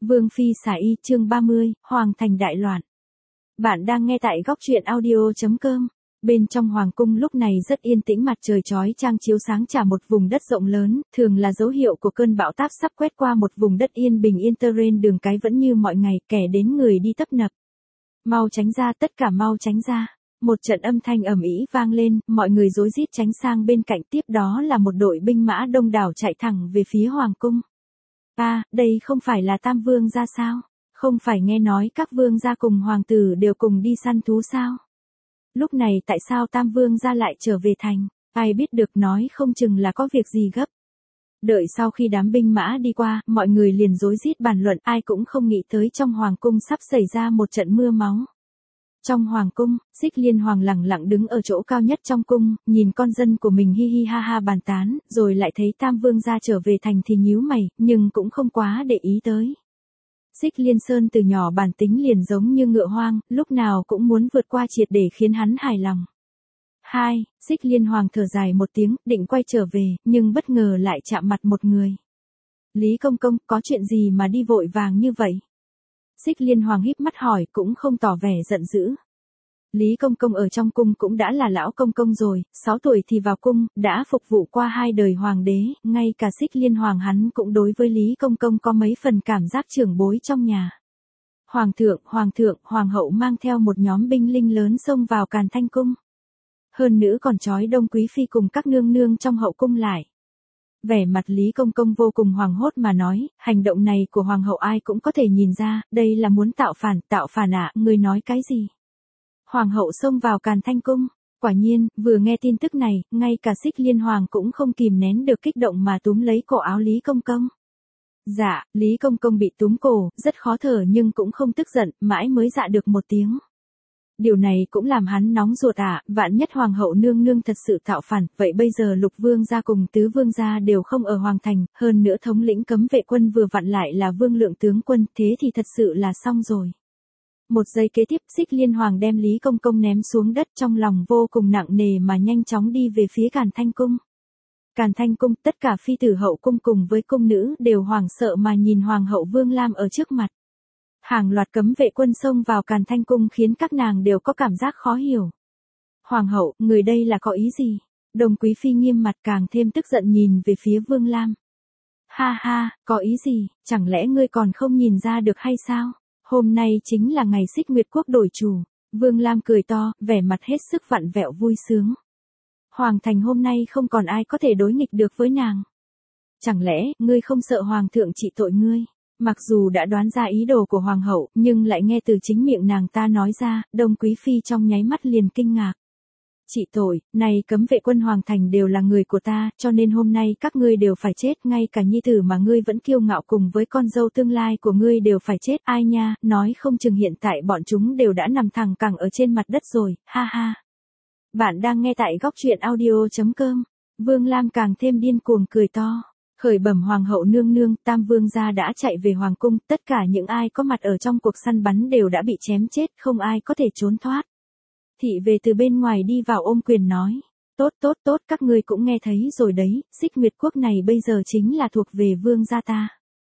Vương Phi xả y chương 30, Hoàng thành đại loạn. Bạn đang nghe tại góc truyện audio.com. Bên trong hoàng cung lúc này rất yên tĩnh, mặt trời chói chang chiếu sáng trả một vùng đất rộng lớn, thường là dấu hiệu của cơn bão táp sắp quét qua một vùng đất yên bình yên terrain, đường cái vẫn như mọi ngày, kẻ đến người đi tấp nập. Mau tránh ra, tất cả mau tránh ra. Một trận âm thanh ầm ĩ vang lên, mọi người rối rít tránh sang bên cạnh, tiếp đó là một đội binh mã đông đảo chạy thẳng về phía hoàng cung. Đây không phải là Tam Vương gia sao? Không phải nghe nói các vương gia cùng hoàng tử đều cùng đi săn thú sao? Lúc này tại sao Tam Vương gia lại trở về thành? Ai biết được, nói không chừng là có việc gì gấp. Đợi sau khi đám binh mã đi qua, mọi người liền rối rít bàn luận, ai cũng không nghĩ tới trong hoàng cung sắp xảy ra một trận mưa máu. Trong hoàng cung, Xích Liên Hoàng lẳng lặng đứng ở chỗ cao nhất trong cung, nhìn con dân của mình hi hi ha ha bàn tán, rồi lại thấy Tam Vương gia trở về thành thì nhíu mày, nhưng cũng không quá để ý tới. Xích Liên Sơn từ nhỏ bản tính liền giống như ngựa hoang, lúc nào cũng muốn vượt qua triệt để khiến hắn hài lòng. Xích Liên Hoàng thở dài một tiếng, định quay trở về, nhưng bất ngờ lại chạm mặt một người. Lý Công Công, có chuyện gì mà đi vội vàng như vậy? Xích Liên Hoàng híp mắt hỏi, cũng không tỏ vẻ giận dữ. Lý Công Công ở trong cung cũng đã là lão công công rồi, 6 tuổi thì vào cung, đã phục vụ qua 2 đời hoàng đế, ngay cả Xích Liên Hoàng hắn cũng đối với Lý Công Công có mấy phần cảm giác trưởng bối trong nhà. Hoàng thượng, hoàng hậu mang theo một nhóm binh linh lớn xông vào Càn Thanh cung. Hơn nữa còn trói Đông Quý Phi cùng các nương nương trong hậu cung lại. Vẻ mặt Lý Công Công vô cùng hoảng hốt mà nói, hành động này của hoàng hậu ai cũng có thể nhìn ra, đây là muốn tạo phản ạ, ngươi nói cái gì? Hoàng hậu xông vào Càn Thanh cung, quả nhiên, vừa nghe tin tức này, ngay cả Xích Liên Hoàng cũng không kìm nén được kích động mà túm lấy cổ áo Lý Công Công. Dạ, Lý Công Công bị túm cổ, rất khó thở nhưng cũng không tức giận, mãi mới dạ được một tiếng. Điều này cũng làm hắn nóng ruột vạn nhất hoàng hậu nương nương thật sự tạo phản, vậy bây giờ Lục Vương gia cùng Tứ Vương gia đều không ở hoàng thành, hơn nữa thống lĩnh cấm vệ quân vừa vặn lại là Vương Lượng tướng quân, thế thì thật sự là xong rồi. Một giây kế tiếp, Xích Liên Hoàng đem Lý Công Công ném xuống đất, trong lòng vô cùng nặng nề mà nhanh chóng đi về phía Càn Thanh cung. Càn Thanh cung, tất cả phi tử hậu cung cùng với cung nữ đều hoảng sợ mà nhìn hoàng hậu Vương Lam ở trước mặt. Hàng loạt cấm vệ quân xông vào Càn Thanh cung khiến các nàng đều có cảm giác khó hiểu. Hoàng hậu, người đây là có ý gì? Đồng Quý Phi nghiêm mặt càng thêm tức giận nhìn về phía Vương Lam. Có ý gì, chẳng lẽ ngươi còn không nhìn ra được hay sao? Hôm nay chính là ngày Xích Nguyệt quốc đổi chủ. Vương Lam cười to, vẻ mặt hết sức vặn vẹo vui sướng. Hoàng thành hôm nay không còn ai có thể đối nghịch được với nàng. Chẳng lẽ, ngươi không sợ hoàng thượng trị tội ngươi? Mặc dù đã đoán ra ý đồ của hoàng hậu, nhưng lại nghe từ chính miệng nàng ta nói ra, Đông Quý Phi trong nháy mắt liền kinh ngạc. Trị tội, này cấm vệ quân hoàng thành đều là người của ta, cho nên hôm nay các ngươi đều phải chết, ngay cả nhi tử mà ngươi vẫn kiêu ngạo cùng với con dâu tương lai của ngươi đều phải chết, ai nha, nói không chừng hiện tại bọn chúng đều đã nằm thẳng cẳng ở trên mặt đất rồi, Bạn đang nghe tại góc truyện audio.com. Vương Lam càng thêm điên cuồng cười to. Khởi bẩm hoàng hậu nương nương, Tam Vương gia đã chạy về hoàng cung, tất cả những ai có mặt ở trong cuộc săn bắn đều đã bị chém chết, không ai có thể trốn thoát. Thị vệ từ bên ngoài đi vào ôm quyền nói, tốt, các ngươi cũng nghe thấy rồi đấy, Xích Nguyệt quốc này bây giờ chính là thuộc về vương gia ta.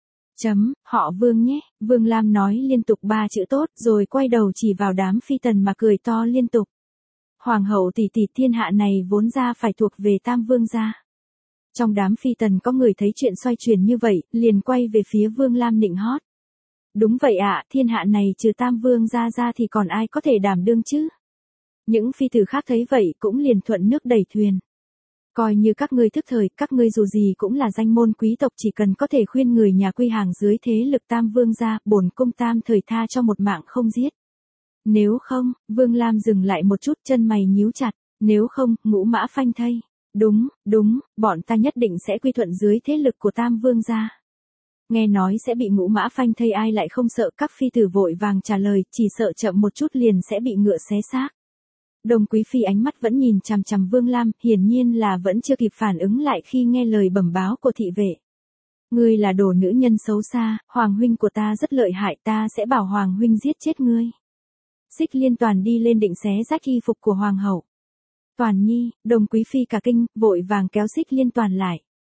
Họ Vương nhé, Vương Lam nói liên tục 3 chữ tốt, rồi quay đầu chỉ vào đám phi tần mà cười to liên tục. Hoàng hậu tỷ tỷ, thiên hạ này vốn ra phải thuộc về Tam Vương gia. Trong đám phi tần có người thấy chuyện xoay chuyển như vậy, liền quay về phía Vương Lam nịnh hót. Đúng vậy thiên hạ này trừ Tam Vương gia ra thì còn ai có thể đảm đương chứ? Những phi tử khác thấy vậy cũng liền thuận nước đẩy thuyền. Coi như các ngươi thức thời, các ngươi dù gì cũng là danh môn quý tộc, chỉ cần có thể khuyên người nhà quy hàng dưới thế lực Tam Vương gia, bổn cung Tam thời tha cho một mạng không giết. Nếu không, Vương Lam dừng lại một chút, chân mày nhíu chặt, nếu không, ngũ mã phanh thây. Đúng, bọn ta nhất định sẽ quy thuận dưới thế lực của Tam Vương gia. Nghe nói sẽ bị ngũ mã phanh thây, ai lại không sợ, các phi tử vội vàng trả lời, chỉ sợ chậm một chút liền sẽ bị ngựa xé xác. Đồng Quý Phi ánh mắt vẫn nhìn chằm chằm Vương Lam, hiển nhiên là vẫn chưa kịp phản ứng lại khi nghe lời bẩm báo của thị vệ. Ngươi là đồ nữ nhân xấu xa, hoàng huynh của ta rất lợi hại, ta sẽ bảo hoàng huynh giết chết ngươi. Xích Liên Toàn đi lên định xé rách y phục của hoàng hậu. Toàn nhi, Đồng Quý Phi cả kinh, vội vàng kéo Xích Liên Toàn lại.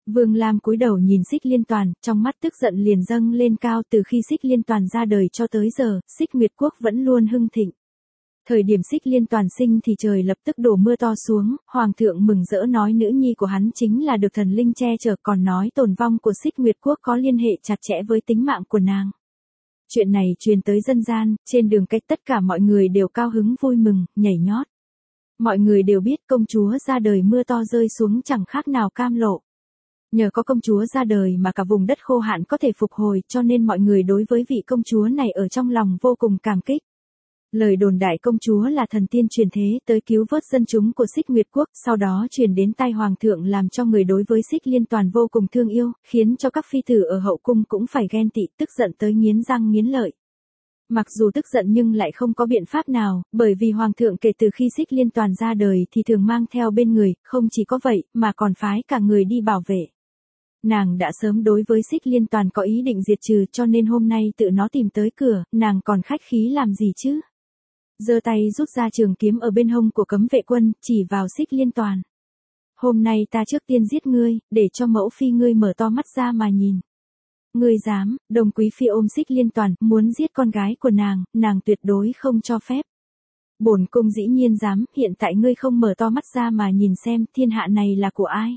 Vương Lam cúi đầu nhìn Xích Liên Toàn, trong mắt tức giận liền dâng lên cao. Từ khi Xích Liên Toàn ra đời cho tới giờ, Xích Nguyệt Quốc vẫn luôn hưng thịnh. Thời điểm Xích Liên Toàn sinh thì trời lập tức đổ mưa to xuống, Hoàng thượng mừng rỡ nói nữ nhi của hắn chính là được thần linh che chở, còn nói tồn vong của Xích Nguyệt Quốc có liên hệ chặt chẽ với tính mạng của nàng. Chuyện này truyền tới dân gian, trên đường cách tất cả mọi người đều cao hứng vui mừng, nhảy nhót. Mọi người đều biết công chúa ra đời mưa to rơi xuống chẳng khác nào cam lộ. Nhờ có công chúa ra đời mà cả vùng đất khô hạn có thể phục hồi, cho nên mọi người đối với vị công chúa này ở trong lòng vô cùng cảm kích. Lời đồn đại công chúa là thần tiên truyền thế tới cứu vớt dân chúng của Xích Nguyệt Quốc, sau đó truyền đến tai hoàng thượng làm cho người đối với Xích Liên Toàn vô cùng thương yêu, khiến cho các phi tử ở hậu cung cũng phải ghen tị, tức giận tới nghiến răng nghiến lợi. Mặc dù tức giận nhưng lại không có biện pháp nào, bởi vì hoàng thượng kể từ khi Xích Liên Toàn ra đời thì thường mang theo bên người, không chỉ có vậy, mà còn phái cả người đi bảo vệ. Nàng đã sớm đối với Xích Liên Toàn có ý định diệt trừ, cho nên hôm nay tự nó tìm tới cửa, nàng còn khách khí làm gì chứ? Giơ tay rút ra trường kiếm ở bên hông của cấm vệ quân, chỉ vào Xích Liên Toàn. Hôm nay ta trước tiên giết ngươi, để cho mẫu phi ngươi mở to mắt ra mà nhìn. Ngươi dám? Đồng quý phi ôm Xích Liên Toàn, muốn giết con gái của nàng tuyệt đối không cho phép. Bổn cung dĩ nhiên dám, hiện tại ngươi không mở to mắt ra mà nhìn xem thiên hạ này là của ai.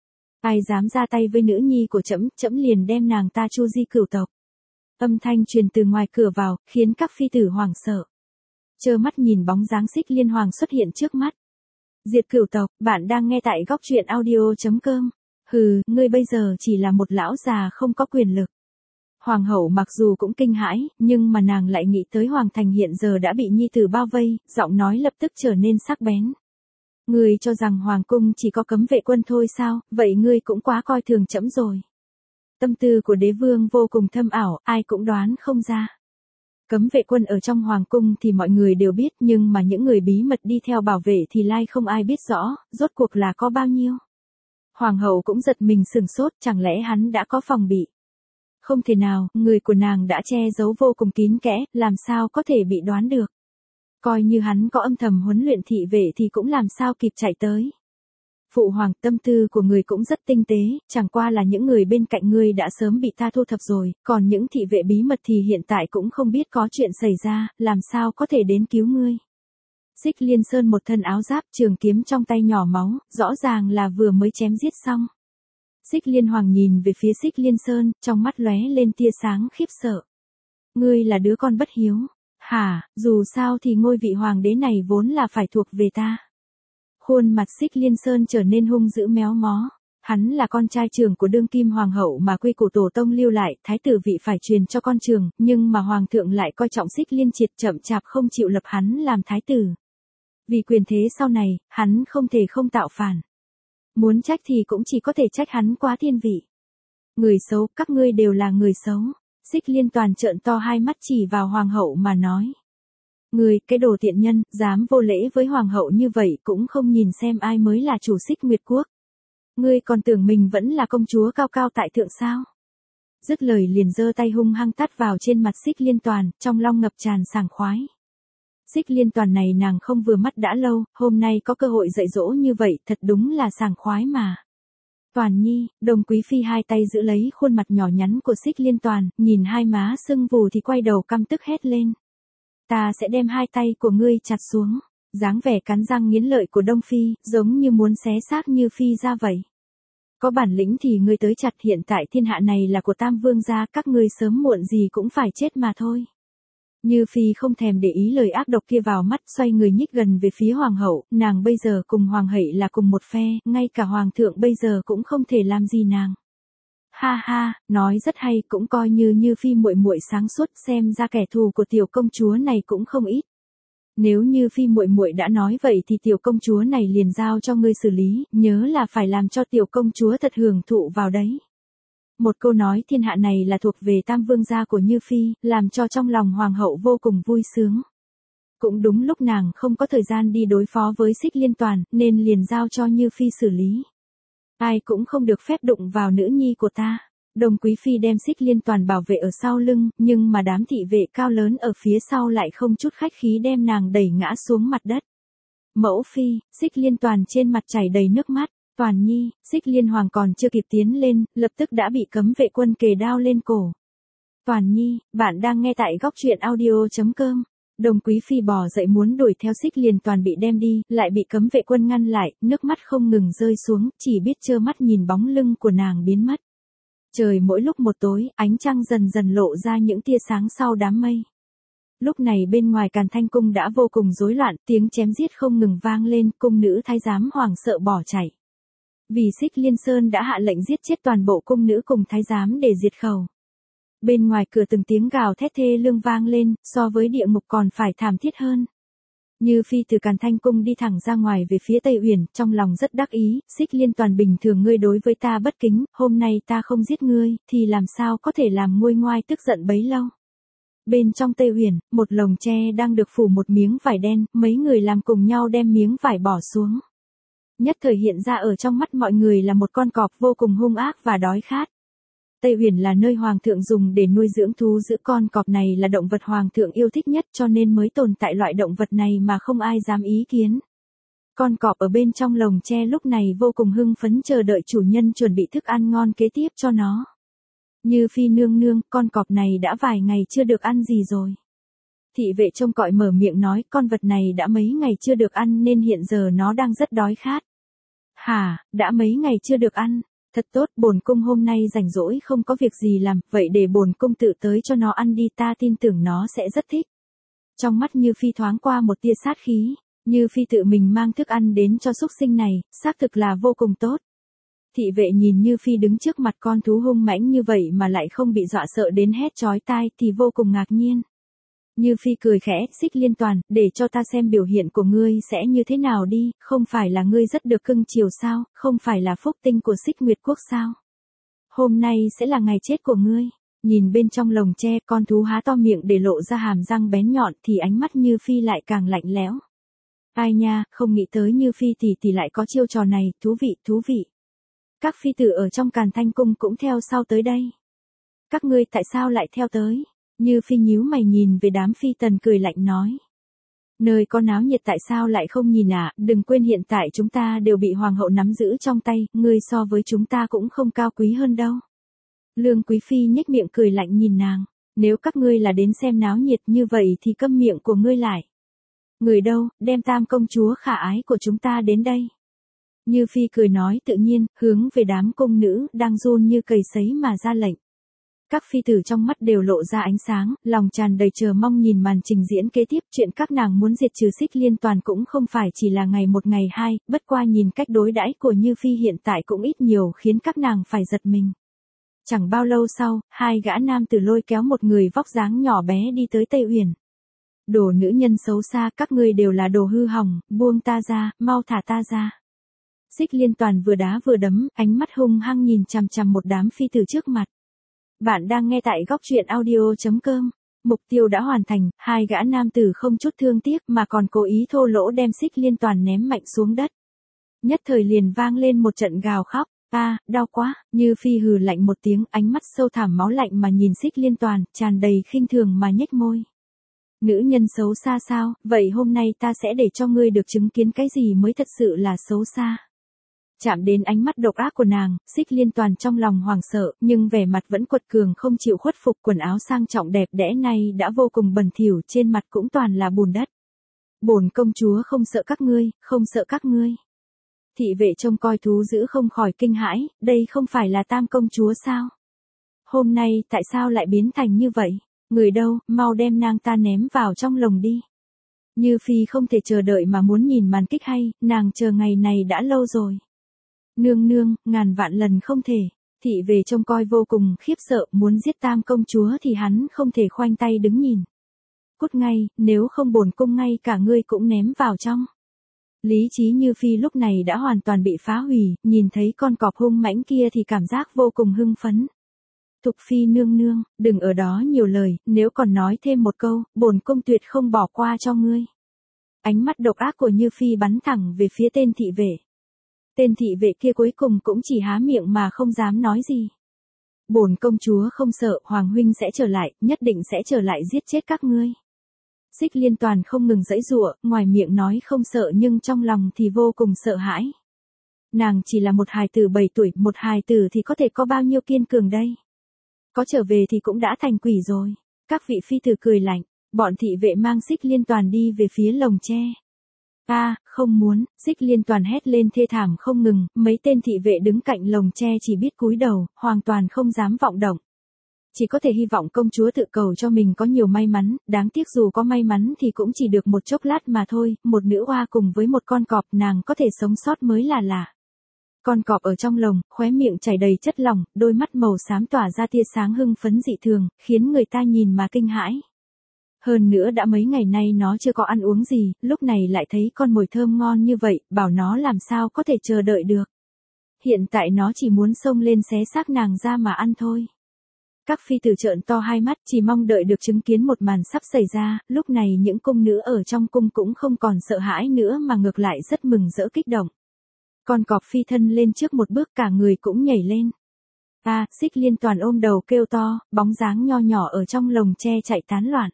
Ai dám ra tay với nữ nhi của trẫm, trẫm liền đem nàng ta chu di cửu tộc. Âm thanh truyền từ ngoài cửa vào, khiến các phi tử hoảng sợ. Trơ mắt nhìn bóng dáng Xích Liên Hoàng xuất hiện trước mắt. Diệt cửu tộc, bạn đang nghe tại góc truyện audio.com. Hừ, ngươi bây giờ chỉ là một lão già không có quyền lực. Hoàng hậu mặc dù cũng kinh hãi, nhưng mà nàng lại nghĩ tới Hoàng thành hiện giờ đã bị nhi tử bao vây, giọng nói lập tức trở nên sắc bén. Ngươi cho rằng Hoàng cung chỉ có cấm vệ quân thôi sao, vậy ngươi cũng quá coi thường trẫm rồi. Tâm tư của đế vương vô cùng thâm ảo, ai cũng đoán không ra. Cấm vệ quân ở trong hoàng cung thì mọi người đều biết, nhưng mà những người bí mật đi theo bảo vệ thì lai không ai biết rõ, rốt cuộc là có bao nhiêu. Hoàng hậu cũng giật mình sửng sốt, chẳng lẽ hắn đã có phòng bị. Không thể nào, người của nàng đã che giấu vô cùng kín kẽ, làm sao có thể bị đoán được. Coi như hắn có âm thầm huấn luyện thị vệ thì cũng làm sao kịp chạy tới. Phụ hoàng, tâm tư của người cũng rất tinh tế, chẳng qua là những người bên cạnh ngươi đã sớm bị ta thu thập rồi, còn những thị vệ bí mật thì hiện tại cũng không biết có chuyện xảy ra, làm sao có thể đến cứu ngươi. Xích Liên Sơn một thân áo giáp, trường kiếm trong tay nhỏ máu, rõ ràng là vừa mới chém giết xong. Xích Liên Hoàng nhìn về phía Xích Liên Sơn, trong mắt lóe lên tia sáng khiếp sợ. Ngươi là đứa con bất hiếu. Hả, dù sao thì ngôi vị hoàng đế này vốn là phải thuộc về ta. Khuôn mặt Xích Liên Sơn trở nên hung dữ méo mó. Hắn là con trai trưởng của đương kim hoàng hậu mà quy củ tổ tông lưu lại, thái tử vị phải truyền cho con trưởng, nhưng mà hoàng thượng lại coi trọng Xích Liên Triệt, chậm chạp không chịu lập hắn làm thái tử. Vì quyền thế sau này, hắn không thể không tạo phản. Muốn trách thì cũng chỉ có thể trách hắn quá thiên vị. Người xấu, các ngươi đều là người xấu. Xích Liên Toàn trợn to hai mắt chỉ vào hoàng hậu mà nói. Ngươi, cái đồ tiện nhân, dám vô lễ với hoàng hậu như vậy cũng không nhìn xem ai mới là chủ Xích Nguyệt Quốc. Ngươi còn tưởng mình vẫn là công chúa cao cao tại thượng sao? Dứt lời liền giơ tay hung hăng tát vào trên mặt Xích Liên Toàn, trong lòng ngập tràn sảng khoái. Xích Liên Toàn này nàng không vừa mắt đã lâu, hôm nay có cơ hội dạy dỗ như vậy, thật đúng là sảng khoái mà. Toàn Nhi, Đồng quý phi hai tay giữ lấy khuôn mặt nhỏ nhắn của Xích Liên Toàn, nhìn hai má sưng vù thì quay đầu căm tức hét lên. Ta sẽ đem hai tay của ngươi chặt xuống. Dáng vẻ cắn răng nghiến lợi của Đông Phi, giống như muốn xé xác Như Phi ra vậy. Có bản lĩnh thì ngươi tới chặt, hiện tại thiên hạ này là của Tam Vương gia, các ngươi sớm muộn gì cũng phải chết mà thôi. Như Phi không thèm để ý lời ác độc kia vào mắt, xoay người nhích gần về phía hoàng hậu, nàng bây giờ cùng hoàng hậu là cùng một phe, ngay cả hoàng thượng bây giờ cũng không thể làm gì nàng. Ha ha, nói rất hay, cũng coi như Phi muội muội sáng suốt, xem ra kẻ thù của tiểu công chúa này cũng không ít. Nếu như Phi muội muội đã nói vậy thì tiểu công chúa này liền giao cho ngươi xử lý, nhớ là phải làm cho tiểu công chúa thật hưởng thụ vào đấy. Một câu nói thiên hạ này là thuộc về Tam Vương gia của Như Phi, làm cho trong lòng hoàng hậu vô cùng vui sướng. Cũng đúng lúc nàng không có thời gian đi đối phó với Xích Liên Toàn, nên liền giao cho Như Phi xử lý. Ai cũng không được phép đụng vào nữ nhi của ta. Đồng quý phi đem Xích Liên Toàn bảo vệ ở sau lưng, nhưng mà đám thị vệ cao lớn ở phía sau lại không chút khách khí đem nàng đẩy ngã xuống mặt đất. Mẫu phi, Xích Liên Toàn trên mặt chảy đầy nước mắt. Toàn Nhi, Xích Liên Hoàng còn chưa kịp tiến lên, lập tức đã bị cấm vệ quân kề đao lên cổ. Toàn Nhi, bạn đang nghe tại góc truyện audio.com. Đồng Quý Phi bò dậy muốn đuổi theo Xích Liên Toàn bị đem đi, lại bị cấm vệ quân ngăn lại, nước mắt không ngừng rơi xuống, chỉ biết trơ mắt nhìn bóng lưng của nàng biến mất. Trời mỗi lúc một tối, ánh trăng dần dần lộ ra những tia sáng sau đám mây. Lúc này bên ngoài Càn Thanh cung đã vô cùng rối loạn, tiếng chém giết không ngừng vang lên, cung nữ thái giám hoảng sợ bỏ chạy. Vì Xích Liên Sơn đã hạ lệnh giết chết toàn bộ cung nữ cùng thái giám để diệt khẩu. Bên ngoài cửa từng tiếng gào thét thê lương vang lên, so với địa ngục còn phải thảm thiết hơn. Như Phi từ Càn Thanh cung đi thẳng ra ngoài về phía Tây Uyển, trong lòng rất đắc ý, Xích Liên Toàn bình thường ngươi đối với ta bất kính, hôm nay ta không giết ngươi, thì làm sao có thể làm nguôi ngoai tức giận bấy lâu. Bên trong Tây Uyển, một lồng tre đang được phủ một miếng vải đen, mấy người làm cùng nhau đem miếng vải bỏ xuống. Nhất thời hiện ra ở trong mắt mọi người là một con cọp vô cùng hung ác và đói khát. Tây Uyển là nơi hoàng thượng dùng để nuôi dưỡng thú dữ, con cọp này là động vật hoàng thượng yêu thích nhất cho nên mới tồn tại loại động vật này mà không ai dám ý kiến. Con cọp ở bên trong lồng tre lúc này vô cùng hưng phấn chờ đợi chủ nhân chuẩn bị thức ăn ngon kế tiếp cho nó. Như Phi nương nương, con cọp này đã vài ngày chưa được ăn gì rồi. Thị vệ trông cọi mở miệng nói, con vật này đã mấy ngày chưa được ăn nên hiện giờ nó đang rất đói khát. Hả, đã mấy ngày chưa được ăn, thật tốt, bổn cung hôm nay rảnh rỗi không có việc gì làm, vậy để bổn cung tự tới cho nó ăn đi, ta tin tưởng nó sẽ rất thích. Trong mắt Như Phi thoáng qua một tia sát khí, Như Phi tự mình mang thức ăn đến cho súc sinh này, xác thực là vô cùng tốt. Thị vệ nhìn Như Phi đứng trước mặt con thú hung mãnh như vậy mà lại không bị dọa sợ đến hét chói tai thì vô cùng ngạc nhiên. Như Phi cười khẽ, Xích Liên Toàn, để cho ta xem biểu hiện của ngươi sẽ như thế nào đi, không phải là ngươi rất được cưng chiều sao, không phải là phúc tinh của Xích Nguyệt Quốc sao. Hôm nay sẽ là ngày chết của ngươi. Nhìn bên trong lồng tre, con thú há to miệng để lộ ra hàm răng bén nhọn thì ánh mắt Như Phi lại càng lạnh lẽo. Ai nha, không nghĩ tới Như Phi thì lại có chiêu trò này, thú vị, thú vị. Các phi tử ở trong Càn Thanh cung cũng theo sau tới đây. Các ngươi tại sao lại theo tới? Như Phi nhíu mày nhìn về đám phi tần cười lạnh nói. Nơi có náo nhiệt tại sao lại không nhìn à, đừng quên hiện tại chúng ta đều bị hoàng hậu nắm giữ trong tay, ngươi so với chúng ta cũng không cao quý hơn đâu. Lương Quý Phi nhếch miệng cười lạnh nhìn nàng, nếu các ngươi là đến xem náo nhiệt như vậy thì câm miệng của ngươi lại. Người đâu, đem Tam công chúa khả ái của chúng ta đến đây. Như Phi cười nói tự nhiên, hướng về đám cung nữ đang run như cầy sấy mà ra lệnh. Các phi tử trong mắt đều lộ ra ánh sáng, lòng tràn đầy chờ mong nhìn màn trình diễn kế tiếp, chuyện các nàng muốn diệt trừ Xích Liên Toàn cũng không phải chỉ là ngày một ngày hai, bất qua nhìn cách đối đãi của Như Phi hiện tại cũng ít nhiều khiến các nàng phải giật mình. Chẳng bao lâu sau, hai gã nam tử lôi kéo một người vóc dáng nhỏ bé đi tới Tây Uyển. Đồ nữ nhân xấu xa, các ngươi đều là đồ hư hỏng, buông ta ra, mau thả ta ra. Xích Liên Toàn vừa đá vừa đấm, ánh mắt hung hăng nhìn chằm chằm một đám phi tử trước mặt. Bạn đang nghe tại góc truyện audio.com. Mục tiêu đã hoàn thành, hai gã nam tử không chút thương tiếc mà còn cố ý thô lỗ đem Xích Liên Toàn ném mạnh xuống đất. Nhất thời liền vang lên một trận gào khóc, đau quá, Như Phi hừ lạnh một tiếng, ánh mắt sâu thẳm máu lạnh mà nhìn Xích Liên Toàn, tràn đầy khinh thường mà nhếch môi. Nữ nhân xấu xa sao, vậy hôm nay ta sẽ để cho ngươi được chứng kiến cái gì mới thật sự là xấu xa. Chạm đến ánh mắt độc ác của nàng, Xích Liên Toàn trong lòng hoảng sợ, nhưng vẻ mặt vẫn quật cường không chịu khuất phục, quần áo sang trọng đẹp đẽ này đã vô cùng bẩn thỉu, trên mặt cũng toàn là bùn đất. Bổn công chúa không sợ các ngươi, không sợ các ngươi. Thị vệ trông coi thú dữ không khỏi kinh hãi, đây không phải là Tam công chúa sao? Hôm nay tại sao lại biến thành như vậy? Người đâu, mau đem nàng ta ném vào trong lồng đi. Như Phi không thể chờ đợi mà muốn nhìn màn kích hay, nàng chờ ngày này đã lâu rồi. Nương nương, ngàn vạn lần không thể. Thị về trông coi vô cùng khiếp sợ, muốn giết Tam công chúa thì hắn không thể khoanh tay đứng nhìn. Cút ngay, nếu không bổn cung ngay cả ngươi cũng ném vào trong. Lý trí Như Phi lúc này đã hoàn toàn bị phá hủy, nhìn thấy con cọp hung mãnh kia thì cảm giác vô cùng hưng phấn. Thục Phi nương nương, đừng ở đó nhiều lời, nếu còn nói thêm một câu, bổn cung tuyệt không bỏ qua cho ngươi. Ánh mắt độc ác của Như Phi bắn thẳng về phía tên thị vệ. Tên thị vệ kia cuối cùng cũng chỉ há miệng mà không dám nói gì. Bổn công chúa không sợ, Hoàng huynh sẽ trở lại, nhất định sẽ trở lại giết chết các ngươi. Xích Liên Toàn không ngừng giãy giụa, ngoài miệng nói không sợ nhưng trong lòng thì vô cùng sợ hãi. Nàng chỉ là một hài tử 7 tuổi, một hài tử thì có thể có bao nhiêu kiên cường đây? Có trở về thì cũng đã thành quỷ rồi. Các vị phi tử cười lạnh, bọn thị vệ mang Xích Liên Toàn đi về phía lồng tre. Không muốn, Xích Liên Toàn hét lên thê thảm không ngừng, mấy tên thị vệ đứng cạnh lồng tre chỉ biết cúi đầu, hoàn toàn không dám vọng động. Chỉ có thể hy vọng công chúa tự cầu cho mình có nhiều may mắn, đáng tiếc dù có may mắn thì cũng chỉ được một chốc lát mà thôi, một nữ oa cùng với một con cọp nàng có thể sống sót mới là lạ. Con cọp ở trong lồng, khóe miệng chảy đầy chất lỏng, đôi mắt màu xám tỏa ra tia sáng hưng phấn dị thường, khiến người ta nhìn mà kinh hãi. Hơn nữa đã mấy ngày nay nó chưa có ăn uống gì, lúc này lại thấy con mồi thơm ngon như vậy, bảo nó làm sao có thể chờ đợi được. Hiện tại nó chỉ muốn xông lên xé xác nàng ra mà ăn thôi. Các phi tử trợn to hai mắt chỉ mong đợi được chứng kiến một màn sắp xảy ra, lúc này những cung nữ ở trong cung cũng không còn sợ hãi nữa mà ngược lại rất mừng rỡ kích động. Con cọp phi thân lên trước một bước cả người cũng nhảy lên. Xích Liên Toàn ôm đầu kêu to, bóng dáng nho nhỏ ở trong lồng tre chạy tán loạn.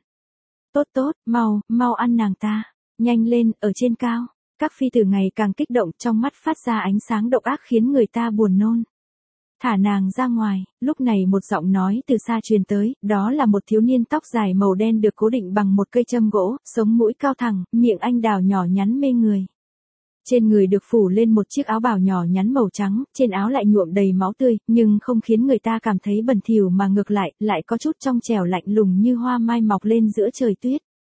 Tốt, mau ăn nàng ta, nhanh lên, ở trên cao. Các phi tử ngày càng kích động trong mắt phát ra ánh sáng độc ác khiến người ta buồn nôn. Thả nàng ra ngoài, lúc này một giọng nói từ xa truyền tới, đó là một thiếu niên tóc dài màu đen được cố định bằng một cây châm gỗ, sống mũi cao thẳng, miệng anh đào nhỏ nhắn mê người. Trên người được phủ lên một chiếc áo bào nhỏ nhắn màu trắng, trên áo lại nhuộm đầy máu tươi, nhưng không khiến người ta cảm thấy bẩn thỉu mà ngược lại có chút trong trẻo lạnh lùng như hoa mai mọc lên giữa trời tuyết.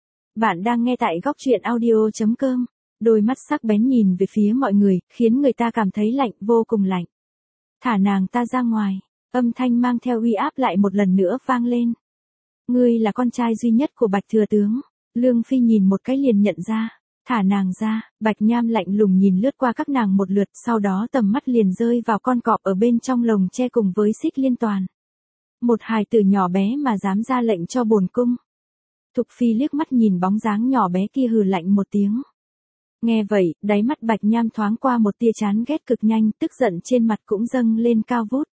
Bạn đang nghe tại góc truyện audio.com. Đôi mắt sắc bén nhìn về phía mọi người, khiến người ta cảm thấy lạnh, vô cùng lạnh. Thả nàng ta ra ngoài, âm thanh mang theo uy áp lại một lần nữa vang lên. Ngươi là con trai duy nhất của Bạch thừa tướng. Lương Phi nhìn một cái liền nhận ra. Thả nàng ra, Bạch Nham lạnh lùng nhìn lướt qua các nàng một lượt, sau đó tầm mắt liền rơi vào con cọp ở bên trong lồng tre cùng với Xích Liên Toàn. Một hài tử nhỏ bé mà dám ra lệnh cho bổn cung. Thục Phi liếc mắt nhìn bóng dáng nhỏ bé kia hừ lạnh một tiếng. Nghe vậy, đáy mắt Bạch Nham thoáng qua một tia chán ghét cực nhanh, tức giận trên mặt cũng dâng lên cao vút.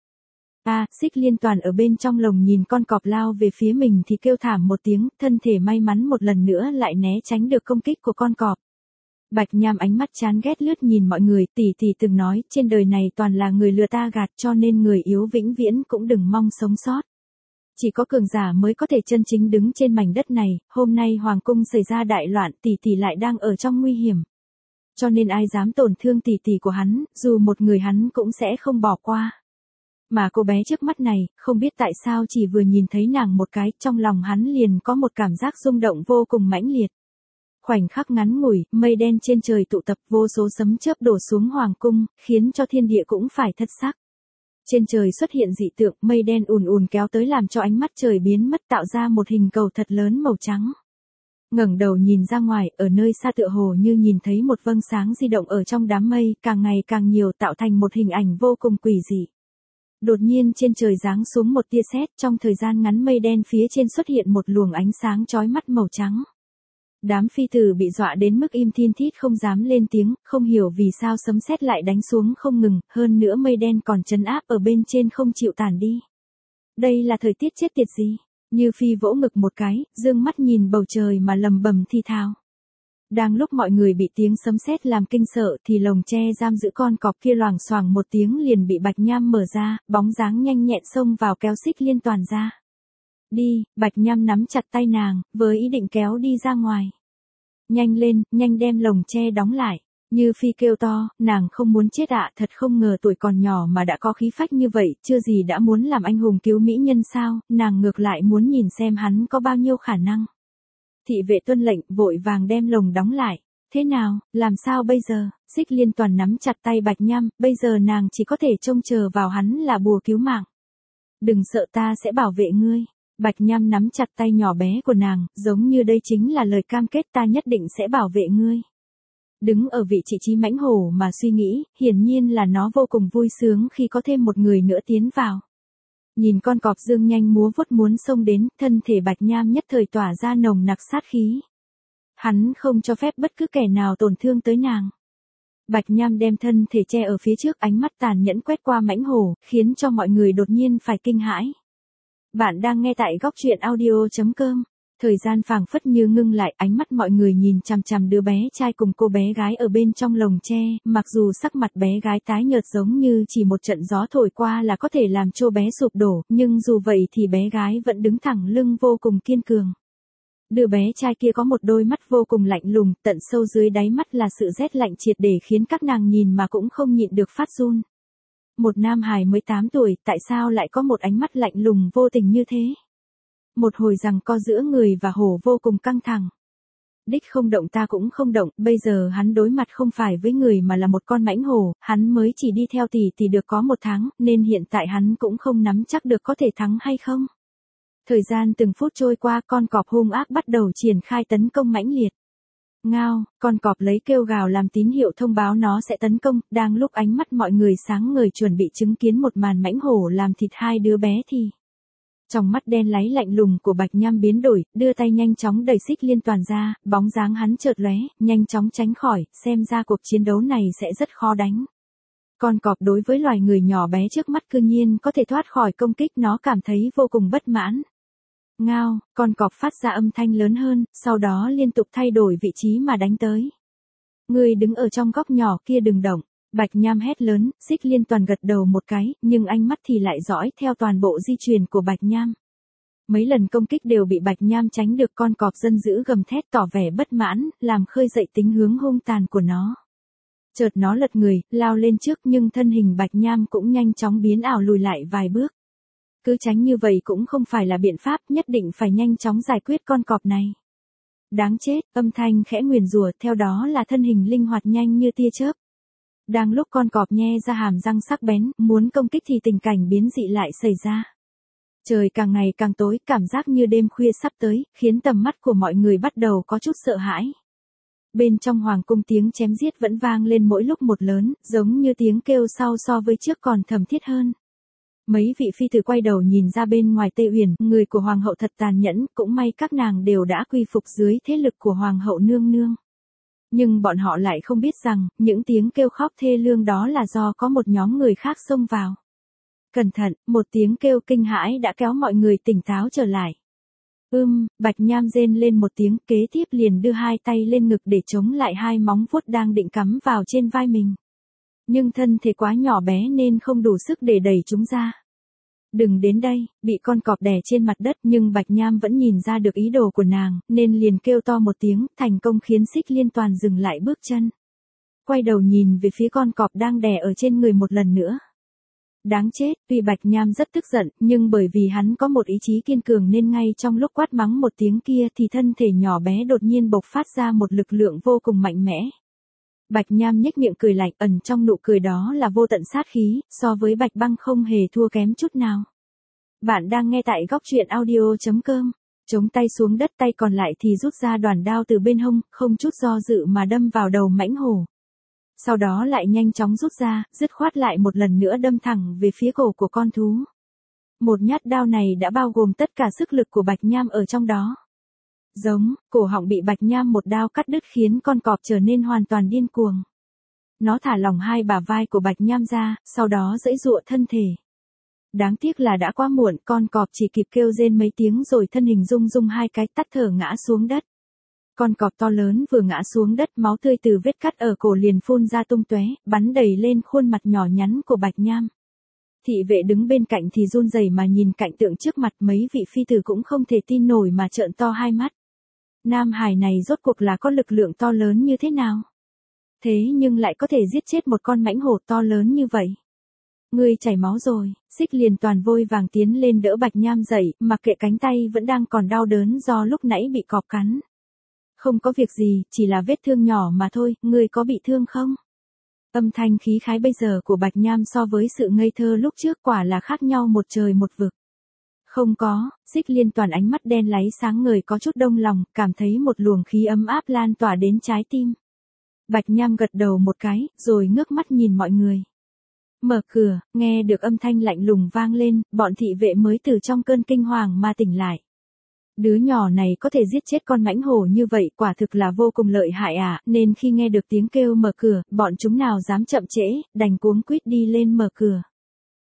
Xích Liên Toàn ở bên trong lồng nhìn con cọp lao về phía mình thì kêu thảm một tiếng, thân thể may mắn một lần nữa lại né tránh được công kích của con cọp. Bạch Nham ánh mắt chán ghét lướt nhìn mọi người, tỷ từng nói, trên đời này toàn là người lừa ta gạt cho nên người yếu vĩnh viễn cũng đừng mong sống sót. Chỉ có cường giả mới có thể chân chính đứng trên mảnh đất này, hôm nay hoàng cung xảy ra đại loạn, tỷ lại đang ở trong nguy hiểm. Cho nên ai dám tổn thương tỷ của hắn, dù một người hắn cũng sẽ không bỏ qua. Mà cô bé trước mắt này, không biết tại sao chỉ vừa nhìn thấy nàng một cái, trong lòng hắn liền có một cảm giác rung động vô cùng mãnh liệt. Khoảnh khắc ngắn ngủi, mây đen trên trời tụ tập, vô số sấm chớp đổ xuống hoàng cung, khiến cho thiên địa cũng phải thất sắc. Trên trời xuất hiện dị tượng, mây đen ùn kéo tới làm cho ánh mắt trời biến mất, tạo ra một hình cầu thật lớn màu trắng. Ngẩng đầu nhìn ra ngoài, ở nơi xa tựa hồ như nhìn thấy một vầng sáng di động ở trong đám mây, càng ngày càng nhiều tạo thành một hình ảnh vô cùng quỷ dị. Đột nhiên trên trời giáng xuống một tia sét, trong thời gian ngắn mây đen phía trên xuất hiện một luồng ánh sáng chói mắt màu trắng. Đám phi tử bị dọa đến mức im thiên thít không dám lên tiếng, không hiểu vì sao sấm sét lại đánh xuống không ngừng, hơn nữa mây đen còn trấn áp ở bên trên không chịu tản đi. Đây là thời tiết chết tiệt gì? Như Phi vỗ ngực một cái, dương mắt nhìn bầu trời mà lầm bầm thi thào. Đang lúc mọi người bị tiếng sấm sét làm kinh sợ thì lồng tre giam giữ con cọp kia loảng xoảng một tiếng liền bị Bạch Nham mở ra, bóng dáng nhanh nhẹn xông vào kéo Xích Liên Toàn ra. Đi, Bạch Nham nắm chặt tay nàng, với ý định kéo đi ra ngoài. Nhanh lên, nhanh đem lồng tre đóng lại. Như Phi kêu to, nàng không muốn chết thật không ngờ tuổi còn nhỏ mà đã có khí phách như vậy, chưa gì đã muốn làm anh hùng cứu mỹ nhân sao, nàng ngược lại muốn nhìn xem hắn có bao nhiêu khả năng. Thị vệ tuân lệnh, vội vàng đem lồng đóng lại. Thế nào, làm sao bây giờ? Xích Liên Toàn nắm chặt tay Bạch Nham, bây giờ nàng chỉ có thể trông chờ vào hắn là bùa cứu mạng. Đừng sợ, ta sẽ bảo vệ ngươi. Bạch Nham nắm chặt tay nhỏ bé của nàng, giống như đây chính là lời cam kết, ta nhất định sẽ bảo vệ ngươi. Đứng ở vị trí mãnh hổ mà suy nghĩ, hiển nhiên là nó vô cùng vui sướng khi có thêm một người nữa tiến vào. Nhìn con cọp dương nhanh múa vuốt muốn xông đến, thân thể Bạch Nham nhất thời tỏa ra nồng nặc sát khí. Hắn không cho phép bất cứ kẻ nào tổn thương tới nàng. Bạch Nham đem thân thể che ở phía trước, ánh mắt tàn nhẫn quét qua mãnh hổ, khiến cho mọi người đột nhiên phải kinh hãi. Bạn đang nghe tại góc truyện audio.com. Thời gian phảng phất như ngưng lại, ánh mắt mọi người nhìn chằm chằm đứa bé trai cùng cô bé gái ở bên trong lồng tre, mặc dù sắc mặt bé gái tái nhợt giống như chỉ một trận gió thổi qua là có thể làm cho bé sụp đổ, nhưng dù vậy thì bé gái vẫn đứng thẳng lưng vô cùng kiên cường. Đứa bé trai kia có một đôi mắt vô cùng lạnh lùng, tận sâu dưới đáy mắt là sự rét lạnh triệt để khiến các nàng nhìn mà cũng không nhịn được phát run. Một nam hài mới 8 tuổi, tại sao lại có một ánh mắt lạnh lùng vô tình như thế? Một hồi giằng co giữa người và hổ vô cùng căng thẳng. Đích không động ta cũng không động, bây giờ hắn đối mặt không phải với người mà là một con mãnh hổ, hắn mới chỉ đi theo tỷ được có 1 tháng, nên hiện tại hắn cũng không nắm chắc được có thể thắng hay không. Thời gian từng phút trôi qua, con cọp hung ác bắt đầu triển khai tấn công mãnh liệt. Ngao, con cọp lấy kêu gào làm tín hiệu thông báo nó sẽ tấn công, đang lúc ánh mắt mọi người sáng ngời chuẩn bị chứng kiến một màn mãnh hổ làm thịt 2 đứa bé thì trong mắt đen láy lạnh lùng của Bạch Nham biến đổi, đưa tay nhanh chóng đẩy Xích Liên Toàn ra, bóng dáng hắn chợt lóe, nhanh chóng tránh khỏi, xem ra cuộc chiến đấu này sẽ rất khó đánh. Con cọp đối với loài người nhỏ bé trước mắt cư nhiên có thể thoát khỏi công kích, nó cảm thấy vô cùng bất mãn. Ngao, con cọp phát ra âm thanh lớn hơn, sau đó liên tục thay đổi vị trí mà đánh tới. Ngươi đứng ở trong góc nhỏ kia đừng động. Bạch Nham hét lớn, Xích Liên Toàn gật đầu một cái, nhưng ánh mắt thì lại dõi theo toàn bộ di chuyển của Bạch Nham. Mấy lần công kích đều bị Bạch Nham tránh được, con cọp dân dữ gầm thét tỏ vẻ bất mãn, làm khơi dậy tính hướng hung tàn của nó. Chợt nó lật người, lao lên trước nhưng thân hình Bạch Nham cũng nhanh chóng biến ảo lùi lại vài bước. Cứ tránh như vậy cũng không phải là biện pháp, nhất định phải nhanh chóng giải quyết con cọp này. Đáng chết, âm thanh khẽ nguyền rủa, theo đó là thân hình linh hoạt nhanh như tia chớp. Đang lúc con cọp nhe ra hàm răng sắc bén, muốn công kích thì tình cảnh biến dị lại xảy ra. Trời càng ngày càng tối, cảm giác như đêm khuya sắp tới, khiến tầm mắt của mọi người bắt đầu có chút sợ hãi. Bên trong hoàng cung tiếng chém giết vẫn vang lên mỗi lúc một lớn, giống như tiếng kêu sau so với trước còn thầm thiết hơn. Mấy vị phi tử quay đầu nhìn ra bên ngoài Tây Uyển, người của hoàng hậu thật tàn nhẫn, cũng may các nàng đều đã quy phục dưới thế lực của hoàng hậu nương nương. Nhưng bọn họ lại không biết rằng, những tiếng kêu khóc thê lương đó là do có một nhóm người khác xông vào. Cẩn thận, một tiếng kêu kinh hãi đã kéo mọi người tỉnh táo trở lại. Bạch Nham rên lên một tiếng, kế tiếp liền đưa 2 tay lên ngực để chống lại 2 móng vuốt đang định cắm vào trên vai mình. Nhưng thân thể quá nhỏ bé nên không đủ sức để đẩy chúng ra. Đừng đến đây, bị con cọp đè trên mặt đất, nhưng Bạch Nham vẫn nhìn ra được ý đồ của nàng, nên liền kêu to một tiếng, thành công khiến Xích Liên Toàn dừng lại bước chân. Quay đầu nhìn về phía con cọp đang đè ở trên người một lần nữa. Đáng chết, tuy Bạch Nham rất tức giận, nhưng bởi vì hắn có một ý chí kiên cường nên ngay trong lúc quát mắng một tiếng kia thì thân thể nhỏ bé đột nhiên bộc phát ra một lực lượng vô cùng mạnh mẽ. Bạch Nham nhếch miệng cười lạnh, ẩn trong nụ cười đó là vô tận sát khí, so với Bạch Băng không hề thua kém chút nào. Bạn đang nghe tại góc truyện audio.com. Chống tay xuống đất, tay còn lại thì rút ra đoàn đao từ bên hông, không chút do dự mà đâm vào đầu mãnh hổ. Sau đó lại nhanh chóng rút ra, dứt khoát lại một lần nữa đâm thẳng về phía cổ của con thú. Một nhát đao này đã bao gồm tất cả sức lực của Bạch Nham ở trong đó. Giống, cổ họng bị Bạch Nham một đao cắt đứt khiến con cọp trở nên hoàn toàn điên cuồng. Nó thả lỏng 2 bả vai của Bạch Nham ra, sau đó giãy giụa thân thể. Đáng tiếc là đã quá muộn, con cọp chỉ kịp kêu rên mấy tiếng rồi thân hình rung rung 2 cái tắt thở ngã xuống đất. Con cọp to lớn vừa ngã xuống đất, máu tươi từ vết cắt ở cổ liền phun ra tung tóe, bắn đầy lên khuôn mặt nhỏ nhắn của Bạch Nham. Thị vệ đứng bên cạnh thì run rẩy mà nhìn cảnh tượng trước mặt, mấy vị phi tử cũng không thể tin nổi mà trợn to hai mắt. Nam Hải này rốt cuộc là có lực lượng to lớn như thế nào? Thế nhưng lại có thể giết chết một con mãnh hổ to lớn như vậy. Ngươi chảy máu rồi, Xích Liên Toàn vội vàng tiến lên đỡ Bạch Nham dậy, mặc kệ cánh tay vẫn đang còn đau đớn do lúc nãy bị cọp cắn. Không có việc gì, chỉ là vết thương nhỏ mà thôi, ngươi có bị thương không? Âm thanh khí khái bây giờ của Bạch Nham so với sự ngây thơ lúc trước quả là khác nhau một trời một vực. Không có, Xích Liên Toàn ánh mắt đen láy sáng ngời có chút đông lòng, cảm thấy một luồng khí ấm áp lan tỏa đến trái tim. Bạch Nham gật đầu một cái, rồi ngước mắt nhìn mọi người. Mở cửa, nghe được âm thanh lạnh lùng vang lên, bọn thị vệ mới từ trong cơn kinh hoàng mà tỉnh lại. Đứa nhỏ này có thể giết chết con mãnh hổ như vậy, quả thực là vô cùng lợi hại nên khi nghe được tiếng kêu mở cửa, bọn chúng nào dám chậm trễ, đành cuống quýt đi lên mở cửa.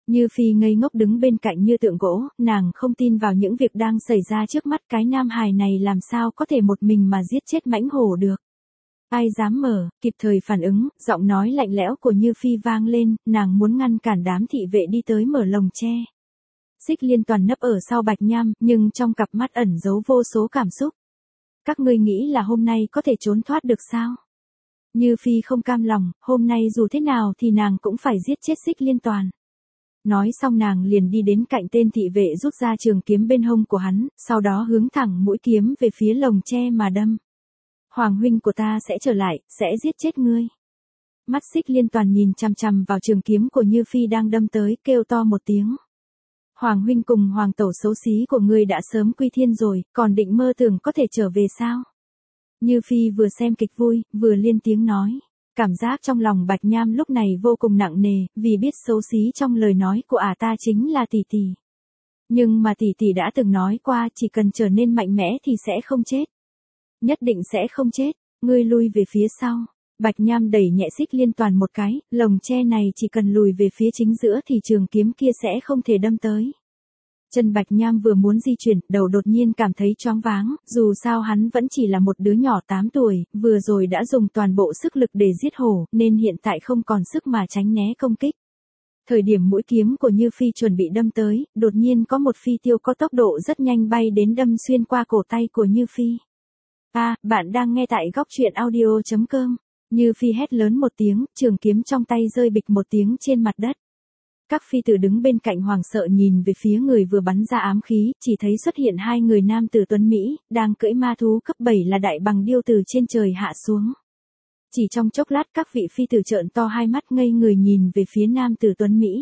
Như Phi ngây ngốc đứng bên cạnh như tượng gỗ, nàng không tin vào những việc đang xảy ra trước mắt, cái nam hài này làm sao có thể một mình mà giết chết mãnh hổ được. Ai dám mở, kịp thời phản ứng, giọng nói lạnh lẽo của Như Phi vang lên, nàng muốn ngăn cản đám thị vệ đi tới mở lồng tre. Xích Liên Toàn nấp ở sau Bạch Nham, nhưng trong cặp mắt ẩn giấu vô số cảm xúc. Các ngươi nghĩ là hôm nay có thể trốn thoát được sao? Như Phi không cam lòng, hôm nay dù thế nào thì nàng cũng phải giết chết Xích Liên Toàn. Nói xong nàng liền đi đến cạnh tên thị vệ rút ra trường kiếm bên hông của hắn, sau đó hướng thẳng mũi kiếm về phía lồng tre mà đâm. Hoàng huynh của ta sẽ trở lại, sẽ giết chết ngươi. Mắt Xích Liên Toàn nhìn chằm chằm vào trường kiếm của Như Phi đang đâm tới, kêu to một tiếng. Hoàng huynh cùng hoàng tẩu xấu xí của ngươi đã sớm quy thiên rồi, còn định mơ tưởng có thể trở về sao? Như Phi vừa xem kịch vui, vừa liên tiếng nói. Cảm giác trong lòng Bạch Nham lúc này vô cùng nặng nề, vì biết xấu xí trong lời nói của ta chính là tỷ tỷ. Nhưng mà tỷ tỷ đã từng nói qua chỉ cần trở nên mạnh mẽ thì sẽ không chết. Nhất định sẽ không chết, ngươi lui về phía sau. Bạch Nham đẩy nhẹ Xích Liên Toàn một cái, lồng tre này chỉ cần lùi về phía chính giữa thì trường kiếm kia sẽ không thể đâm tới. Chân Bạch Nham vừa muốn di chuyển, đầu đột nhiên cảm thấy choáng váng, dù sao hắn vẫn chỉ là một đứa nhỏ 8 tuổi, vừa rồi đã dùng toàn bộ sức lực để giết hổ, nên hiện tại không còn sức mà tránh né công kích. Thời điểm mũi kiếm của Như Phi chuẩn bị đâm tới, đột nhiên có một phi tiêu có tốc độ rất nhanh bay đến đâm xuyên qua cổ tay của Như Phi. Bạn đang nghe tại góc truyện audio.com. Như Phi hét lớn một tiếng, trường kiếm trong tay rơi bịch một tiếng trên mặt đất. Các phi tử đứng bên cạnh hoảng sợ nhìn về phía người vừa bắn ra ám khí, chỉ thấy xuất hiện hai người nam tử tuấn Mỹ, đang cưỡi ma thú cấp 7 là đại bằng điêu từ trên trời hạ xuống. Chỉ trong chốc lát các vị phi tử trợn to hai mắt ngây người nhìn về phía nam tử tuấn Mỹ.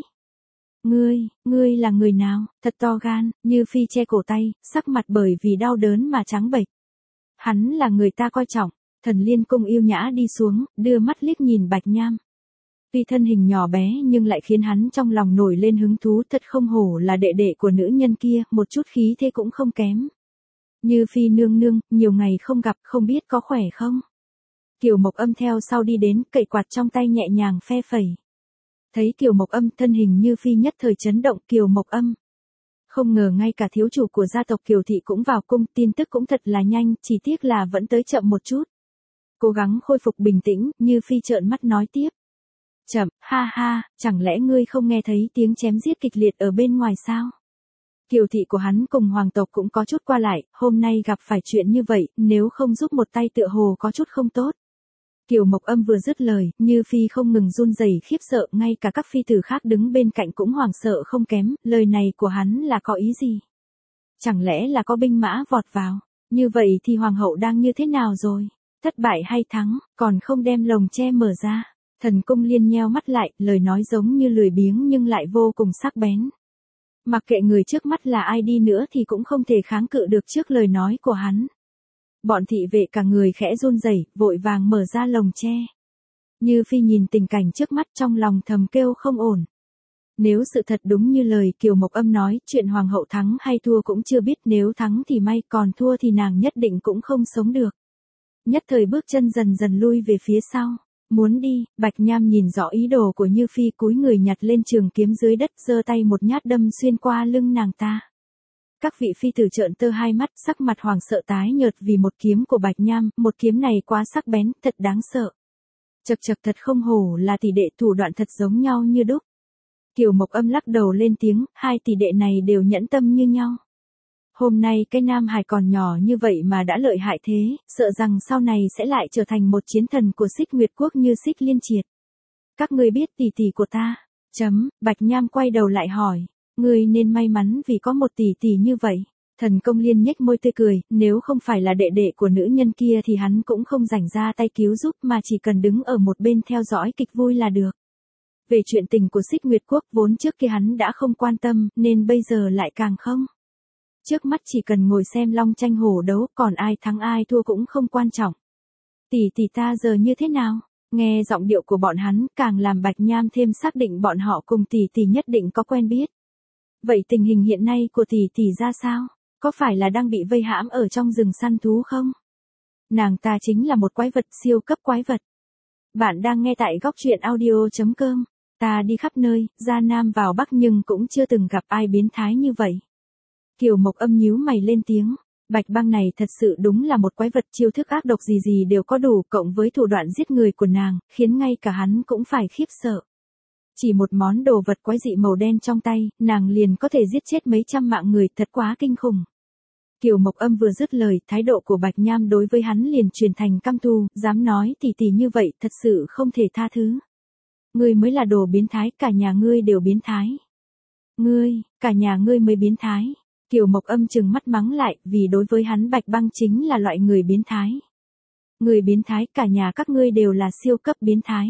Ngươi là người nào, thật to gan, Như Phi che cổ tay, sắc mặt bởi vì đau đớn mà trắng bệch. Hắn là người ta coi trọng, Thần Liên Cung yêu nhã đi xuống, đưa mắt liếc nhìn Bạch Nham. Tuy thân hình nhỏ bé nhưng lại khiến hắn trong lòng nổi lên hứng thú, thật không hổ là đệ đệ của nữ nhân kia, một chút khí thế cũng không kém. Như Phi nương nương, nhiều ngày không gặp, không biết có khỏe không? Kiều Mộc Âm theo sau đi đến, cậy quạt trong tay nhẹ nhàng phe phẩy. Thấy Kiều Mộc Âm, thân hình Như Phi nhất thời chấn động. Kiều Mộc Âm. Không ngờ ngay cả thiếu chủ của gia tộc Kiều Thị cũng vào cung, tin tức cũng thật là nhanh, chỉ tiếc là vẫn tới chậm một chút. Cố gắng khôi phục bình tĩnh, Như Phi trợn mắt nói tiếp. Chậm, ha, chẳng lẽ ngươi không nghe thấy tiếng chém giết kịch liệt ở bên ngoài sao? Kiều Thị của hắn cùng hoàng tộc cũng có chút qua lại, hôm nay gặp phải chuyện như vậy, nếu không giúp một tay tựa hồ có chút không tốt. Kiều Mộc Âm vừa dứt lời, Như Phi không ngừng run rẩy khiếp sợ, ngay cả các phi tử khác đứng bên cạnh cũng hoảng sợ không kém, lời này của hắn là có ý gì? Chẳng lẽ là có binh mã vọt vào? Như vậy thì hoàng hậu đang như thế nào rồi? Thất bại hay thắng, còn không đem lồng tre mở ra? Thần Cung Liên nheo mắt lại, lời nói giống như lười biếng nhưng lại vô cùng sắc bén. Mặc kệ người trước mắt là ai đi nữa thì cũng không thể kháng cự được trước lời nói của hắn. Bọn thị vệ cả người khẽ run rẩy, vội vàng mở ra lồng tre. Như Phi nhìn tình cảnh trước mắt trong lòng thầm kêu không ổn. Nếu sự thật đúng như lời Kiều Mộc Âm nói, chuyện hoàng hậu thắng hay thua cũng chưa biết, nếu thắng thì may, còn thua thì nàng nhất định cũng không sống được. Nhất thời bước chân dần dần lui về phía sau. Muốn đi, Bạch Nham nhìn rõ ý đồ của Như Phi, cúi người nhặt lên trường kiếm dưới đất, giơ tay một nhát đâm xuyên qua lưng nàng ta. Các vị phi tử trợn tơ hai mắt, sắc mặt hoàng sợ tái nhợt vì một kiếm của Bạch Nham, một kiếm này quá sắc bén, thật đáng sợ. Chậc thật không hổ là tỷ đệ, thủ đoạn thật giống nhau như đúc. Kiều Mộc Âm lắc đầu lên tiếng, hai tỷ đệ này đều nhẫn tâm như nhau. Hôm nay cái nam hài còn nhỏ như vậy mà đã lợi hại thế, sợ rằng sau này sẽ lại trở thành một chiến thần của Xích Nguyệt Quốc như Xích Liên Triệt. Các ngươi biết tỷ tỷ của ta? Bạch Nham quay đầu lại hỏi, ngươi nên may mắn vì có một tỷ tỷ như vậy. Thần Công Liên nhếch môi tươi cười, nếu không phải là đệ đệ của nữ nhân kia thì hắn cũng không rảnh ra tay cứu giúp mà chỉ cần đứng ở một bên theo dõi kịch vui là được. Về chuyện tình của Xích Nguyệt Quốc vốn trước kia hắn đã không quan tâm, nên bây giờ lại càng không. Trước mắt chỉ cần ngồi xem long tranh hổ đấu, còn ai thắng ai thua cũng không quan trọng. Tỷ ta giờ như thế nào? Nghe giọng điệu của bọn hắn, càng làm Bạch Nham thêm xác định bọn họ cùng tỷ nhất định có quen biết. Vậy tình hình hiện nay của tỷ ra sao? Có phải là đang bị vây hãm ở trong rừng săn thú không? Nàng ta chính là một quái vật, siêu cấp quái vật. Bạn đang nghe tại góc truyện audio.com. Ta đi khắp nơi, ra Nam vào Bắc nhưng cũng chưa từng gặp ai biến thái như vậy. Kiều Mộc Âm nhíu mày lên tiếng. Bạch Băng này thật sự đúng là một quái vật, chiêu thức ác độc gì gì đều có đủ, cộng với thủ đoạn giết người của nàng, khiến ngay cả hắn cũng phải khiếp sợ. Chỉ một món đồ vật quái dị màu đen trong tay, nàng liền có thể giết chết mấy trăm mạng người, thật quá kinh khủng. Kiều Mộc Âm vừa dứt lời, thái độ của Bạch Nham đối với hắn liền chuyển thành căm thù, dám nói tỉ tỉ như vậy, thật sự không thể tha thứ. Ngươi mới là đồ biến thái, cả nhà ngươi đều biến thái. Ngươi, cả nhà ngươi mới biến thái. Kiều Mộc Âm trừng mắt mắng lại, vì đối với hắn Bạch Băng chính là loại người biến thái. Người biến thái, cả nhà các ngươi đều là siêu cấp biến thái.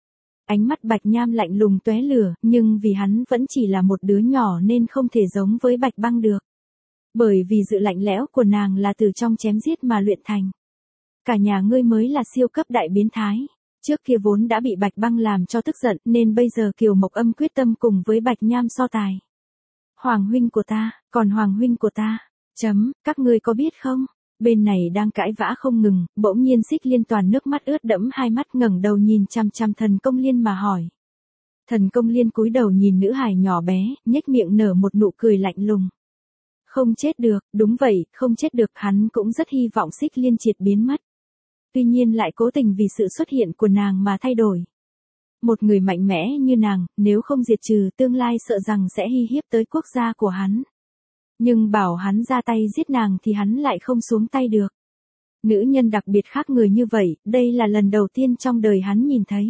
Ánh mắt Bạch Nham lạnh lùng tóe lửa, nhưng vì hắn vẫn chỉ là một đứa nhỏ nên không thể giống với Bạch Băng được. Bởi vì sự lạnh lẽo của nàng là từ trong chém giết mà luyện thành. Cả nhà ngươi mới là siêu cấp đại biến thái. Trước kia vốn đã bị Bạch Băng làm cho tức giận nên bây giờ Kiều Mộc Âm quyết tâm cùng với Bạch Nham so tài. Hoàng huynh của ta, còn hoàng huynh của ta. Các ngươi có biết không? Bên này đang cãi vã không ngừng, bỗng nhiên Xích Liên toàn nước mắt ướt đẫm hai mắt ngẩng đầu nhìn chằm chằm Thần Công Liên mà hỏi. Thần Công Liên cúi đầu nhìn nữ hài nhỏ bé, nhếch miệng nở một nụ cười lạnh lùng. Không chết được, đúng vậy, không chết được, hắn cũng rất hy vọng Xích Liên triệt biến mất. Tuy nhiên lại cố tình vì sự xuất hiện của nàng mà thay đổi. Một người mạnh mẽ như nàng, nếu không diệt trừ tương lai sợ rằng sẽ uy hiếp tới quốc gia của hắn. Nhưng bảo hắn ra tay giết nàng thì hắn lại không xuống tay được. Nữ nhân đặc biệt khác người như vậy, đây là lần đầu tiên trong đời hắn nhìn thấy.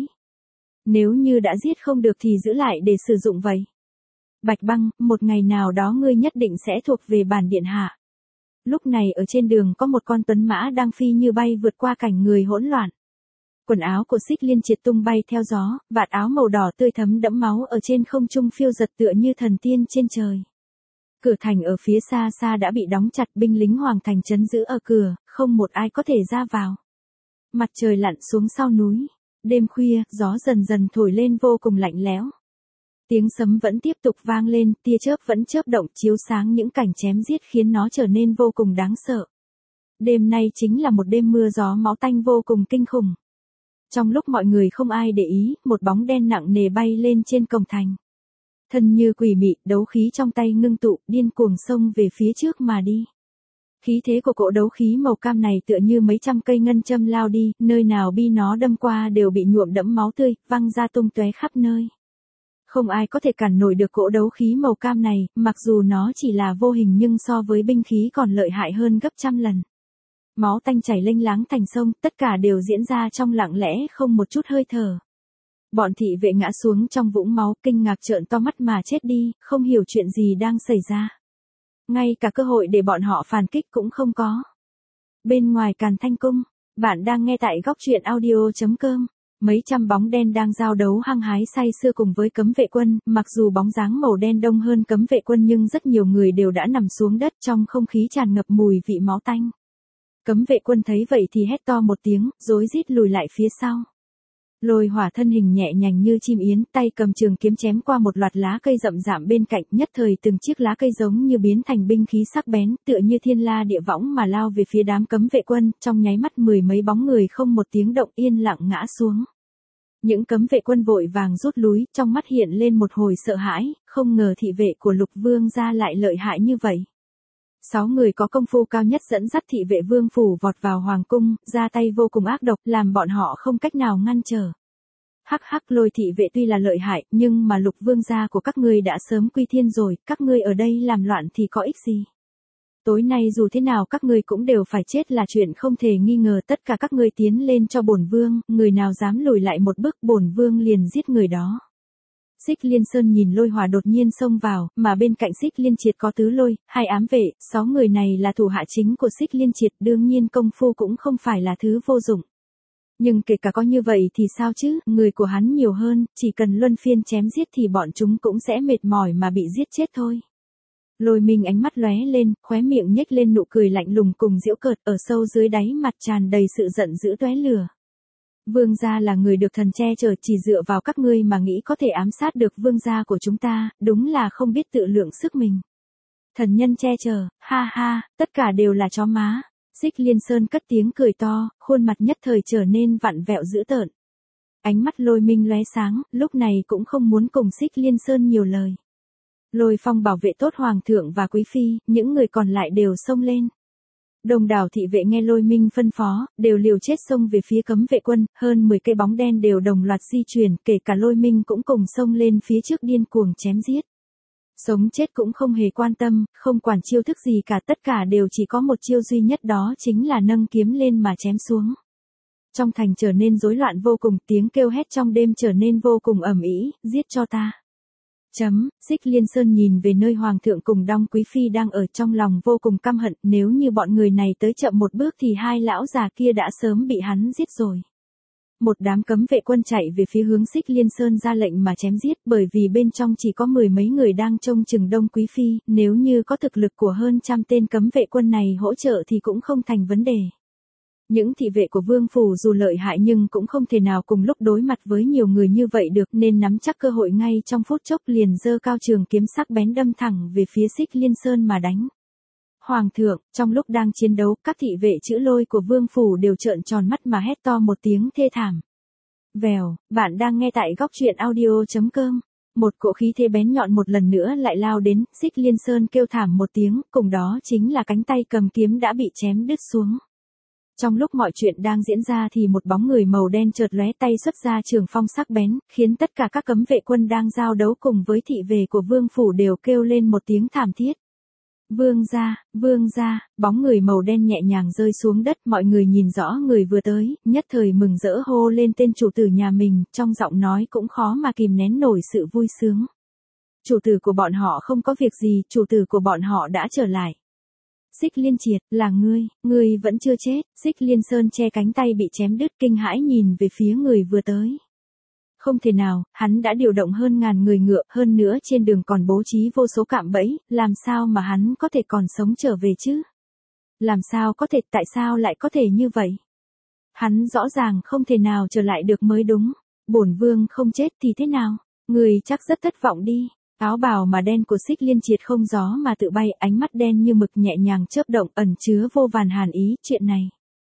Nếu như đã giết không được thì giữ lại để sử dụng vậy. Bạch Băng, một ngày nào đó ngươi nhất định sẽ thuộc về bản điện hạ. Lúc này ở trên đường có một con tuấn mã đang phi như bay vượt qua cảnh người hỗn loạn. Quần áo của Xích Liên triệt tung bay theo gió, vạt áo màu đỏ tươi thấm đẫm máu ở trên không trung phiêu giật tựa như thần tiên trên trời. Cửa thành ở phía xa xa đã bị đóng chặt, binh lính hoàng thành trấn giữ ở cửa, không một ai có thể ra vào. Mặt trời lặn xuống sau núi. Đêm khuya, gió dần dần thổi lên vô cùng lạnh lẽo. Tiếng sấm vẫn tiếp tục vang lên, tia chớp vẫn chớp động chiếu sáng những cảnh chém giết khiến nó trở nên vô cùng đáng sợ. Đêm nay chính là một đêm mưa gió máu tanh vô cùng kinh khủng. Trong lúc mọi người không ai để ý, một bóng đen nặng nề bay lên trên cổng thành. Thân như quỷ mị, đấu khí trong tay ngưng tụ, điên cuồng xông về phía trước mà đi. Khí thế của cỗ đấu khí màu cam này tựa như mấy trăm cây ngân châm lao đi, nơi nào bi nó đâm qua đều bị nhuộm đẫm máu tươi, văng ra tung tóe khắp nơi. Không ai có thể cản nổi được cỗ đấu khí màu cam này, mặc dù nó chỉ là vô hình nhưng so với binh khí còn lợi hại hơn gấp trăm lần. Máu tanh chảy lênh láng thành sông, tất cả đều diễn ra trong lặng lẽ không một chút hơi thở. Bọn thị vệ ngã xuống trong vũng máu, kinh ngạc trợn to mắt mà chết đi, không hiểu chuyện gì đang xảy ra. Ngay cả cơ hội để bọn họ phản kích cũng không có. Bên ngoài Càn Thanh Cung, bạn đang nghe tại góc truyện audio.com. Mấy trăm bóng đen đang giao đấu hăng hái say sưa cùng với cấm vệ quân, mặc dù bóng dáng màu đen đông hơn cấm vệ quân nhưng rất nhiều người đều đã nằm xuống đất, trong không khí tràn ngập mùi vị máu tanh. Cấm vệ quân thấy vậy thì hét to một tiếng, rối rít lùi lại phía sau. Lôi Hỏa thân hình nhẹ nhàng như chim yến, tay cầm trường kiếm chém qua một loạt lá cây rậm rạp bên cạnh, nhất thời từng chiếc lá cây giống như biến thành binh khí sắc bén, tựa như thiên la địa võng mà lao về phía đám cấm vệ quân, trong nháy mắt mười mấy bóng người không một tiếng động yên lặng ngã xuống. Những cấm vệ quân vội vàng rút lui, trong mắt hiện lên một hồi sợ hãi, không ngờ thị vệ của Lục Vương gia lại lợi hại như vậy. 6 người có công phu cao nhất dẫn dắt thị vệ vương phủ vọt vào hoàng cung, ra tay vô cùng ác độc, làm bọn họ không cách nào ngăn trở. Hắc hắc, Lôi thị vệ tuy là lợi hại, nhưng mà Lục Vương gia của các ngươi đã sớm quy thiên rồi, các ngươi ở đây làm loạn thì có ích gì? Tối nay dù thế nào các ngươi cũng đều phải chết là chuyện không thể nghi ngờ, tất cả các ngươi tiến lên cho bổn vương, người nào dám lùi lại một bước bổn vương liền giết người đó. Xích Liên Sơn nhìn Lôi Hỏa đột nhiên xông vào, mà bên cạnh Xích Liên Triệt có Tứ Lôi, 2 ám vệ, 6 người này là thủ hạ chính của Xích Liên Triệt, đương nhiên công phu cũng không phải là thứ vô dụng. Nhưng kể cả có như vậy thì sao chứ, người của hắn nhiều hơn, chỉ cần luân phiên chém giết thì bọn chúng cũng sẽ mệt mỏi mà bị giết chết thôi. Lôi Minh ánh mắt lóe lên, khóe miệng nhếch lên nụ cười lạnh lùng cùng giễu cợt, ở sâu dưới đáy mặt tràn đầy sự giận dữ tóe lửa. Vương gia là người được thần che chở, chỉ dựa vào các ngươi mà nghĩ có thể ám sát được vương gia của chúng ta, đúng là không biết tự lượng sức mình. Thần nhân che chở, ha ha, tất cả đều là chó má. Xích Liên Sơn cất tiếng cười to, khuôn mặt nhất thời trở nên vặn vẹo dữ tợn. Ánh mắt Lôi Minh lóe sáng, lúc này cũng không muốn cùng Xích Liên Sơn nhiều lời. Lôi Phong bảo vệ tốt hoàng thượng và quý phi, những người còn lại đều xông lên. Đông đảo thị vệ nghe Lôi Minh phân phó, đều liều chết xông về phía cấm vệ quân, hơn 10 cây bóng đen đều đồng loạt di chuyển, kể cả Lôi Minh cũng cùng xông lên phía trước điên cuồng chém giết. Sống chết cũng không hề quan tâm, không quản chiêu thức gì cả, tất cả đều chỉ có một chiêu duy nhất, đó chính là nâng kiếm lên mà chém xuống. Trong thành trở nên rối loạn vô cùng, tiếng kêu hét trong đêm trở nên vô cùng ầm ĩ, giết cho ta. Xích Liên Sơn nhìn về nơi hoàng thượng cùng Đong quý phi đang ở, trong lòng vô cùng căm hận, nếu như bọn người này tới chậm một bước thì hai lão già kia đã sớm bị hắn giết rồi. Một đám cấm vệ quân chạy về phía hướng Xích Liên Sơn ra lệnh mà chém giết, bởi vì bên trong chỉ có 10 mấy người đang trông chừng Đông quý phi, nếu như có thực lực của hơn trăm tên cấm vệ quân này hỗ trợ thì cũng không thành vấn đề. Những thị vệ của vương phủ dù lợi hại nhưng cũng không thể nào cùng lúc đối mặt với nhiều người như vậy được, nên nắm chắc cơ hội ngay trong phút chốc liền giơ cao trường kiếm sắc bén đâm thẳng về phía Xích Liên Sơn mà đánh. Hoàng thượng, trong lúc đang chiến đấu, các thị vệ chữ Lôi của vương phủ đều trợn tròn mắt mà hét to một tiếng thê thảm. Vèo, bạn đang nghe tại góc truyện audio.com. Một cỗ khí thế bén nhọn một lần nữa lại lao đến, Xích Liên Sơn kêu thảm một tiếng, cùng đó chính là cánh tay cầm kiếm đã bị chém đứt xuống. Trong lúc mọi chuyện đang diễn ra thì một bóng người màu đen chợt lóe tay xuất ra trường phong sắc bén, khiến tất cả các cấm vệ quân đang giao đấu cùng với thị vệ của vương phủ đều kêu lên một tiếng thảm thiết. Vương gia, bóng người màu đen nhẹ nhàng rơi xuống đất, mọi người nhìn rõ người vừa tới, nhất thời mừng rỡ hô lên tên chủ tử nhà mình, trong giọng nói cũng khó mà kìm nén nổi sự vui sướng. Chủ tử của bọn họ không có việc gì, chủ tử của bọn họ đã trở lại. Xích Liên Triệt, là ngươi vẫn chưa chết. Xích Liên Sơn che cánh tay bị chém đứt, kinh hãi nhìn về phía người vừa tới. Không thể nào, hắn đã điều động hơn ngàn người ngựa, hơn nữa trên đường còn bố trí vô số cạm bẫy, làm sao mà hắn có thể còn sống trở về chứ? Làm sao có thể, tại sao lại có thể như vậy? Hắn rõ ràng không thể nào trở lại được mới đúng. Bổn vương không chết thì thế nào? Người chắc rất thất vọng đi. Áo bào mà đen của Xích Liên Triệt không gió mà tự bay, ánh mắt đen như mực nhẹ nhàng chớp động, ẩn chứa vô vàn hàn ý. Chuyện này,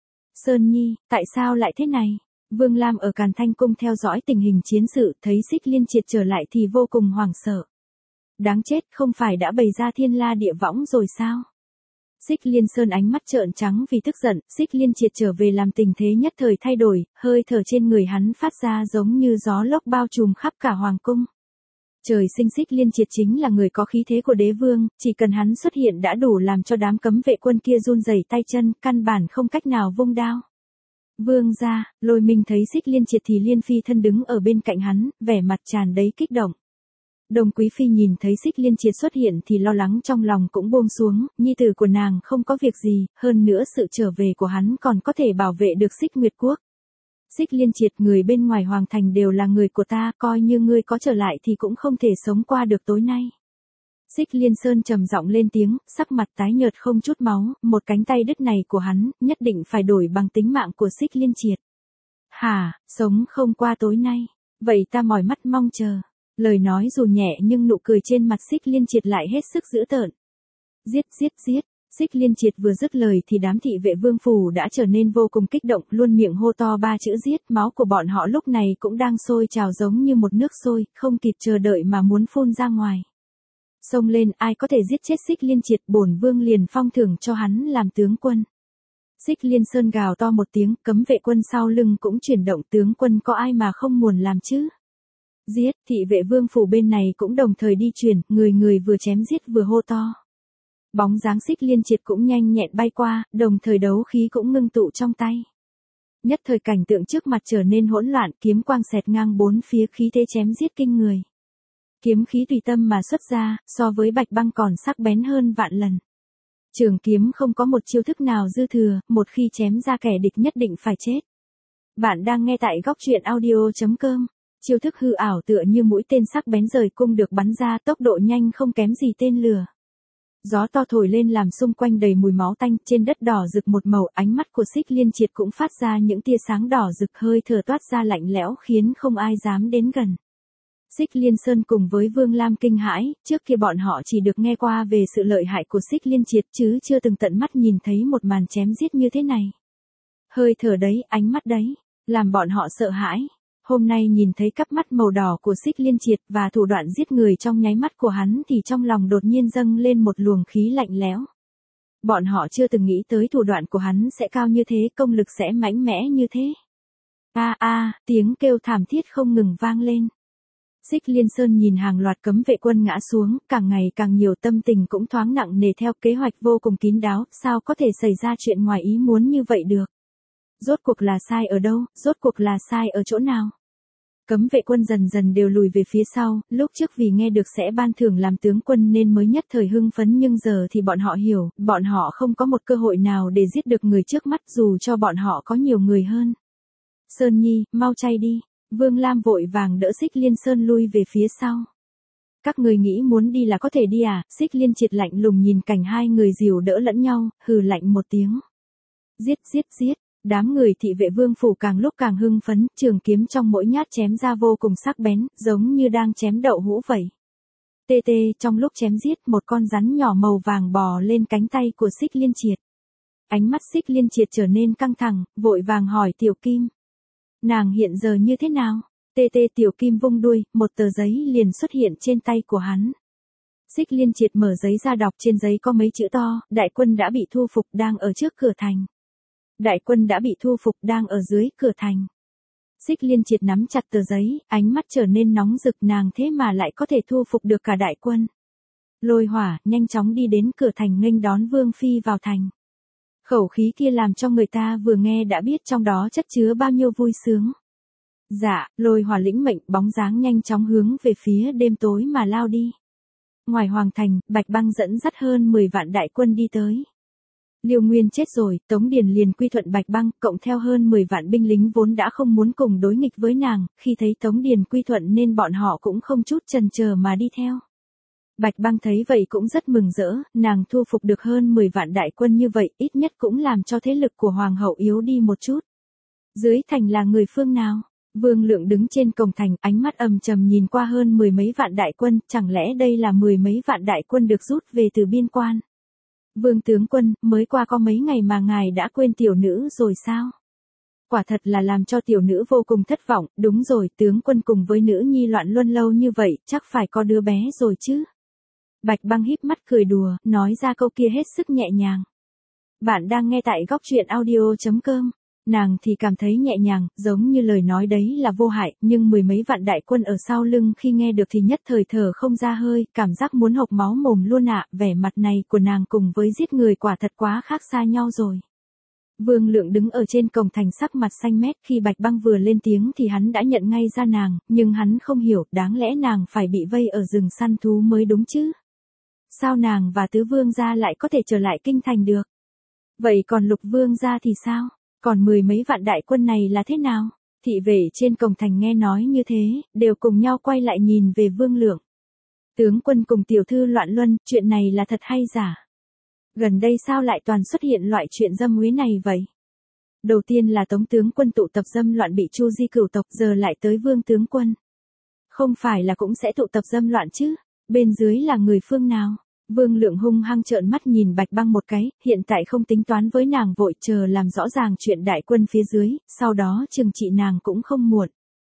Sơn Nhi, tại sao lại thế này? Vương Lam ở Càn Thanh Cung theo dõi tình hình chiến sự, thấy Xích Liên Triệt trở lại thì vô cùng hoảng sợ. Đáng chết, không phải đã bày ra thiên la địa võng rồi sao? Xích Liên Sơn ánh mắt trợn trắng vì tức giận, Xích Liên Triệt trở về làm tình thế nhất thời thay đổi, hơi thở trên người hắn phát ra giống như gió lốc bao trùm khắp cả hoàng cung. Trời sinh Xích Liên Triệt chính là người có khí thế của đế vương, chỉ cần hắn xuất hiện đã đủ làm cho đám cấm vệ quân kia run rẩy tay chân, căn bản không cách nào vung đao. Vương gia, Lôi Minh thấy Xích Liên Triệt thì liên phi thân đứng ở bên cạnh hắn, vẻ mặt tràn đầy kích động. Đồng quý phi nhìn thấy Xích Liên Triệt xuất hiện thì lo lắng trong lòng cũng buông xuống, nhi tử của nàng không có việc gì, hơn nữa sự trở về của hắn còn có thể bảo vệ được Xích Nguyệt Quốc. Xích Liên Triệt, người bên ngoài hoàng thành đều là người của ta, coi như ngươi có trở lại thì cũng không thể sống qua được tối nay. Xích Liên Sơn trầm giọng lên tiếng, sắc mặt tái nhợt không chút máu, một cánh tay đứt này của hắn, nhất định phải đổi bằng tính mạng của Xích Liên Triệt. Hả, sống không qua tối nay, vậy ta mỏi mắt mong chờ. Lời nói dù nhẹ nhưng nụ cười trên mặt Xích Liên Triệt lại hết sức dữ tợn. Giết. Xích Liên Triệt vừa dứt lời thì đám thị vệ vương phủ đã trở nên vô cùng kích động, luôn miệng hô to ba chữ giết, máu của bọn họ lúc này cũng đang sôi trào giống như một nước sôi, không kịp chờ đợi mà muốn phun ra ngoài. Xông lên, ai có thể giết chết Xích Liên Triệt, bổn vương liền phong thưởng cho hắn làm tướng quân. Xích Liên Sơn gào to một tiếng, cấm vệ quân sau lưng cũng chuyển động, tướng quân có ai mà không muốn làm chứ? Giết, thị vệ vương phủ bên này cũng đồng thời đi chuyển, người vừa chém giết vừa hô to. Bóng dáng Xích Liên Triệt cũng nhanh nhẹn bay qua, đồng thời đấu khí cũng ngưng tụ trong tay. Nhất thời cảnh tượng trước mặt trở nên hỗn loạn, kiếm quang xẹt ngang bốn phía, khí thế chém giết kinh người. Kiếm khí tùy tâm mà xuất ra, so với bạch băng còn sắc bén hơn vạn lần. Trường kiếm không có một chiêu thức nào dư thừa, một khi chém ra kẻ địch nhất định phải chết. Bạn đang nghe tại góc truyện audio.com. Chiêu thức hư ảo tựa như mũi tên sắc bén rời cung được bắn ra, tốc độ nhanh không kém gì tên lửa. Gió to thổi lên làm xung quanh đầy mùi máu tanh, trên đất đỏ rực một màu, ánh mắt của Xích Liên Triệt cũng phát ra những tia sáng đỏ rực, hơi thở toát ra lạnh lẽo khiến không ai dám đến gần. Xích Liên Sơn cùng với Vương Lam kinh hãi, trước kia bọn họ chỉ được nghe qua về sự lợi hại của Xích Liên Triệt chứ chưa từng tận mắt nhìn thấy một màn chém giết như thế này. Hơi thở đấy, ánh mắt đấy, làm bọn họ sợ hãi. Hôm nay nhìn thấy cặp mắt màu đỏ của Xích Liên Triệt và thủ đoạn giết người trong nháy mắt của hắn thì trong lòng đột nhiên dâng lên một luồng khí lạnh lẽo. Bọn họ chưa từng nghĩ tới thủ đoạn của hắn sẽ cao như thế, công lực sẽ mạnh mẽ như thế. Tiếng kêu thảm thiết không ngừng vang lên. Xích Liên Sơn nhìn hàng loạt cấm vệ quân ngã xuống, càng ngày càng nhiều, tâm tình cũng thoáng nặng nề, theo kế hoạch vô cùng kín đáo, sao có thể xảy ra chuyện ngoài ý muốn như vậy được. Rốt cuộc là sai ở đâu, rốt cuộc là sai ở chỗ nào? Cấm vệ quân dần dần đều lùi về phía sau, lúc trước vì nghe được sẽ ban thưởng làm tướng quân nên mới nhất thời hưng phấn, nhưng giờ thì bọn họ hiểu, bọn họ không có một cơ hội nào để giết được người trước mắt dù cho bọn họ có nhiều người hơn. Sơn Nhi, mau chay đi. Vương Lam vội vàng đỡ Xích Liên Sơn lui về phía sau. Các người nghĩ muốn đi là có thể đi à? Xích Liên Triệt lạnh lùng nhìn cảnh hai người dìu đỡ lẫn nhau, hừ lạnh một tiếng. Giết. Đám người thị vệ vương phủ càng lúc càng hưng phấn, trường kiếm trong mỗi nhát chém ra vô cùng sắc bén, giống như đang chém đậu hũ vậy. Trong lúc chém giết, một con rắn nhỏ màu vàng bò lên cánh tay của Xích Liên Triệt. Ánh mắt Xích Liên Triệt trở nên căng thẳng, vội vàng hỏi Tiểu Kim. Nàng hiện giờ như thế nào? Tiểu Kim vung đuôi, một tờ giấy liền xuất hiện trên tay của hắn. Xích Liên Triệt mở giấy ra đọc, trên giấy có mấy chữ to, đại quân đã bị thu phục đang ở trước cửa thành. Đại quân đã bị thu phục đang ở dưới cửa thành. Xích Liên Triệt nắm chặt tờ giấy, ánh mắt trở nên nóng rực, nàng thế mà lại có thể thu phục được cả đại quân. Lôi Hỏa nhanh chóng đi đến cửa thành nghênh đón Vương Phi vào thành. Khẩu khí kia làm cho người ta vừa nghe đã biết trong đó chất chứa bao nhiêu vui sướng. Dạ, Lôi Hỏa lĩnh mệnh, bóng dáng nhanh chóng hướng về phía đêm tối mà lao đi. Ngoài hoàng thành, Bạch Băng dẫn dắt hơn 10 vạn đại quân đi tới. Liêu Nguyên chết rồi, Tống Điền liền quy thuận Bạch Băng, cộng theo hơn 10 vạn binh lính vốn đã không muốn cùng đối nghịch với nàng, khi thấy Tống Điền quy thuận nên bọn họ cũng không chút chần chờ mà đi theo. Bạch Băng thấy vậy cũng rất mừng rỡ, nàng thu phục được hơn 10 vạn đại quân như vậy, ít nhất cũng làm cho thế lực của hoàng hậu yếu đi một chút. Dưới thành là người phương nào? Vương Lượng đứng trên cổng thành, ánh mắt âm trầm nhìn qua hơn 10 mấy vạn đại quân, chẳng lẽ đây là 10 mấy vạn đại quân được rút về từ biên quan? Vương tướng quân, mới qua có mấy ngày mà ngài đã quên tiểu nữ rồi sao? Quả thật là làm cho tiểu nữ vô cùng thất vọng, đúng rồi, tướng quân cùng với nữ nhi loạn luân lâu như vậy, chắc phải có đứa bé rồi chứ? Bạch Băng híp mắt cười đùa, nói ra câu kia hết sức nhẹ nhàng. Bạn đang nghe tại góc truyện audio.com. Nàng thì cảm thấy nhẹ nhàng, giống như lời nói đấy là vô hại, nhưng 10 mấy vạn đại quân ở sau lưng khi nghe được thì nhất thời thở không ra hơi, cảm giác muốn hộc máu mồm luôn ạ, vẻ mặt này của nàng cùng với giết người quả thật quá khác xa nhau rồi. Vương Lượng đứng ở trên cổng thành sắc mặt xanh mét, khi Bạch Băng vừa lên tiếng thì hắn đã nhận ngay ra nàng, nhưng hắn không hiểu, đáng lẽ nàng phải bị vây ở rừng săn thú mới đúng chứ. Sao nàng và Tứ Vương gia lại có thể trở lại kinh thành được? Vậy còn Lục Vương gia thì sao? Còn 10 mấy vạn đại quân này là thế nào? Thị vệ trên cổng thành nghe nói như thế, đều cùng nhau quay lại nhìn về Vương Lượng. Tướng quân cùng tiểu thư loạn luân, chuyện này là thật hay giả? Gần đây sao lại toàn xuất hiện loại chuyện dâm uế này vậy? Đầu tiên là Tống tướng quân tụ tập dâm loạn bị Chu Di cửu tộc, giờ lại tới Vương tướng quân. Không phải là cũng sẽ tụ tập dâm loạn chứ? Bên dưới là người phương nào? Vương Lượng hung hăng trợn mắt nhìn Bạch Băng một cái, hiện tại không tính toán với nàng, vội chờ làm rõ ràng chuyện đại quân phía dưới, sau đó trừng trị nàng cũng không muộn.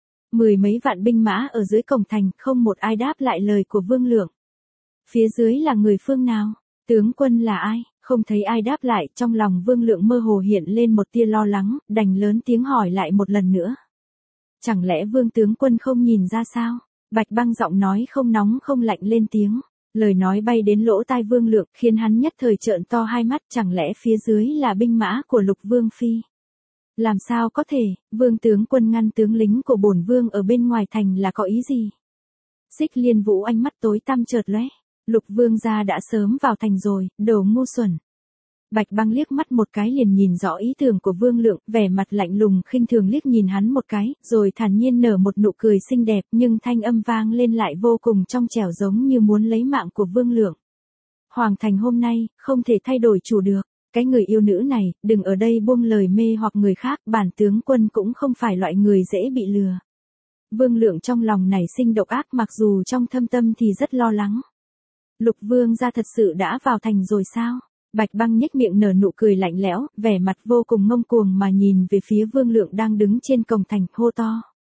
10 mấy vạn binh mã ở dưới cổng thành, không một ai đáp lại lời của Vương Lượng. Phía dưới là người phương nào? Tướng quân là ai? Không thấy ai đáp lại, trong lòng Vương Lượng mơ hồ hiện lên một tia lo lắng, đành lớn tiếng hỏi lại một lần nữa. Chẳng lẽ Vương tướng quân không nhìn ra sao? Bạch Băng giọng nói không nóng không lạnh lên tiếng. Lời nói bay đến lỗ tai Vương Lượng, khiến hắn nhất thời trợn to hai mắt, chẳng lẽ phía dưới là binh mã của Lục Vương phi? Làm sao có thể, Vương tướng quân ngăn tướng lính của bổn vương ở bên ngoài thành là có ý gì? Xích Liên Vũ ánh mắt tối tăm chợt lóe, Lục Vương gia đã sớm vào thành rồi, đồ ngu xuẩn. Bạch Băng liếc mắt một cái liền nhìn rõ ý tưởng của Vương Lượng, vẻ mặt lạnh lùng khinh thường liếc nhìn hắn một cái, rồi thản nhiên nở một nụ cười xinh đẹp, nhưng thanh âm vang lên lại vô cùng trong trẻo, giống như muốn lấy mạng của Vương Lượng. Hoàng thành hôm nay, không thể thay đổi chủ được, cái người yêu nữ này, đừng ở đây buông lời mê hoặc người khác, bản tướng quân cũng không phải loại người dễ bị lừa. Vương Lượng trong lòng nảy sinh độc ác, mặc dù trong thâm tâm thì rất lo lắng. Lục Vương gia thật sự đã vào thành rồi sao? Bạch Băng nhếch miệng nở nụ cười lạnh lẽo, vẻ mặt vô cùng ngông cuồng mà nhìn về phía Vương Lượng đang đứng trên cổng thành, hô to.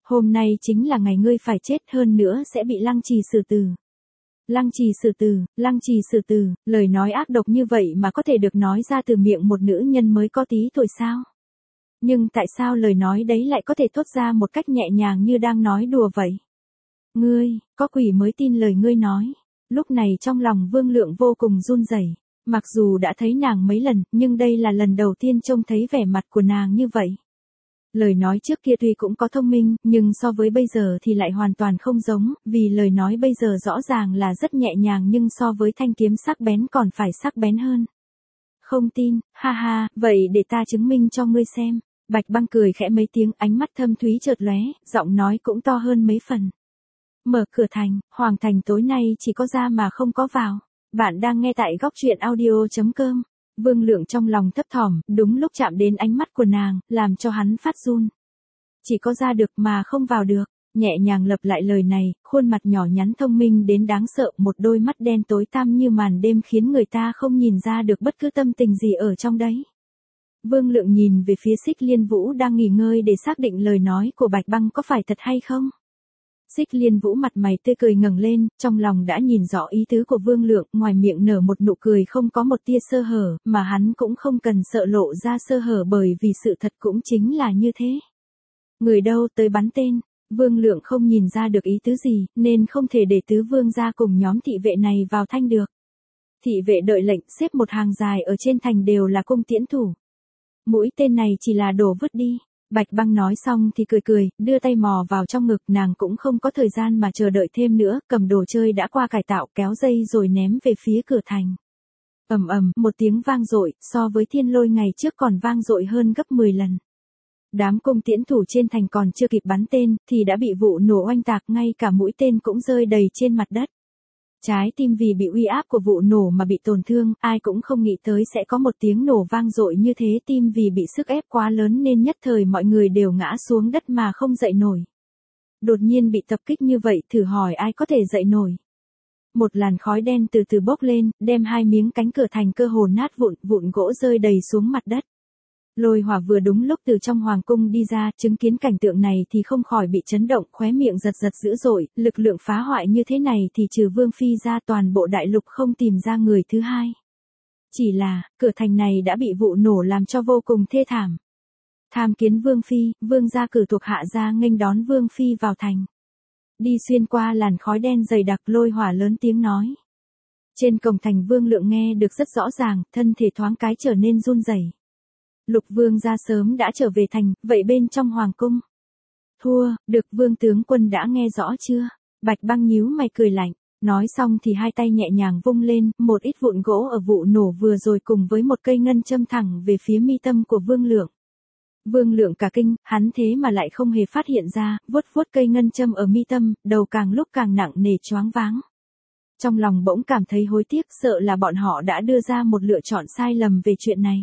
Hôm nay chính là ngày ngươi phải chết, hơn nữa sẽ bị lăng trì xử tử. Lăng trì xử tử, lăng trì xử tử, lời nói ác độc như vậy mà có thể được nói ra từ miệng một nữ nhân mới có tí tuổi sao? Nhưng tại sao lời nói đấy lại có thể thốt ra một cách nhẹ nhàng như đang nói đùa vậy? Ngươi, có quỷ mới tin lời ngươi nói. Lúc này trong lòng Vương Lượng vô cùng run rẩy. Mặc dù đã thấy nàng mấy lần, nhưng đây là lần đầu tiên trông thấy vẻ mặt của nàng như vậy. Lời nói trước kia tuy cũng có thông minh, nhưng so với bây giờ thì lại hoàn toàn không giống, vì lời nói bây giờ rõ ràng là rất nhẹ nhàng nhưng so với thanh kiếm sắc bén còn phải sắc bén hơn. Không tin, ha ha, vậy để ta chứng minh cho ngươi xem. Bạch Băng cười khẽ mấy tiếng, ánh mắt thâm thúy chợt lóe, giọng nói cũng to hơn mấy phần. Mở cửa thành, Hoàng thành tối nay chỉ có ra mà không có vào. Bạn đang nghe tại góc truyện audio.com. Vương Lượng trong lòng thấp thỏm, đúng lúc chạm đến ánh mắt của nàng, làm cho hắn phát run. Chỉ có ra được mà không vào được. Nhẹ nhàng lặp lại lời này, khuôn mặt nhỏ nhắn thông minh đến đáng sợ, một đôi mắt đen tối tăm như màn đêm khiến người ta không nhìn ra được bất cứ tâm tình gì ở trong đấy. Vương Lượng nhìn về phía Xích Liên Vũ đang nghỉ ngơi để xác định lời nói của Bạch Băng có phải thật hay không. Xích Liên Vũ mặt mày tươi cười ngẩng lên, trong lòng đã nhìn rõ ý tứ của Vương Lượng, ngoài miệng nở một nụ cười không có một tia sơ hở, mà hắn cũng không cần sợ lộ ra sơ hở bởi vì sự thật cũng chính là như thế. Người đâu tới bắn tên, Vương Lượng không nhìn ra được ý tứ gì, nên không thể để tứ vương ra cùng nhóm thị vệ này vào thanh được. Thị vệ đợi lệnh, xếp một hàng dài ở trên thành đều là cung tiễn thủ. Mũi tên này chỉ là đổ vứt đi. Bạch Băng nói xong thì cười cười, đưa tay mò vào trong ngực, nàng cũng không có thời gian mà chờ đợi thêm nữa, cầm đồ chơi đã qua cải tạo kéo dây rồi ném về phía cửa thành. Ầm ầm, một tiếng vang dội, so với thiên lôi ngày trước còn vang dội hơn gấp 10 lần. Đám cung tiễn thủ trên thành còn chưa kịp bắn tên, thì đã bị vụ nổ oanh tạc, ngay cả mũi tên cũng rơi đầy trên mặt đất. Trái tim vì bị uy áp của vụ nổ mà bị tổn thương, ai cũng không nghĩ tới sẽ có một tiếng nổ vang dội như thế, tim vì bị sức ép quá lớn nên nhất thời mọi người đều ngã xuống đất mà không dậy nổi. Đột nhiên bị tập kích như vậy, thử hỏi ai có thể dậy nổi. Một làn khói đen từ từ bốc lên, đem hai miếng cánh cửa thành cơ hồ nát vụn, vụn gỗ rơi đầy xuống mặt đất. Lôi Hỏa vừa đúng lúc từ trong hoàng cung đi ra, chứng kiến cảnh tượng này thì không khỏi bị chấn động, khóe miệng giật giật dữ dội, lực lượng phá hoại như thế này thì trừ Vương Phi ra toàn bộ đại lục không tìm ra người thứ hai. Chỉ là, cửa thành này đã bị vụ nổ làm cho vô cùng thê thảm. Tham kiến Vương Phi, Vương gia cử thuộc hạ ra nghênh đón Vương Phi vào thành. Đi xuyên qua làn khói đen dày đặc, Lôi Hỏa lớn tiếng nói. Trên cổng thành Vương Lượng nghe được rất rõ ràng, thân thể thoáng cái trở nên run rẩy. Lục Vương gia sớm đã trở về thành, vậy bên trong hoàng cung? Thua, được, Vương tướng quân đã nghe rõ chưa? Bạch Băng nhíu mày cười lạnh, nói xong thì hai tay nhẹ nhàng vung lên, một ít vụn gỗ ở vụ nổ vừa rồi cùng với một cây ngân châm thẳng về phía mi tâm của Vương Lượng. Vương Lượng cả kinh, hắn thế mà lại không hề phát hiện ra, vuốt vuốt cây ngân châm ở mi tâm, đầu càng lúc càng nặng nề choáng váng. Trong lòng bỗng cảm thấy hối tiếc, sợ là bọn họ đã đưa ra một lựa chọn sai lầm về chuyện này.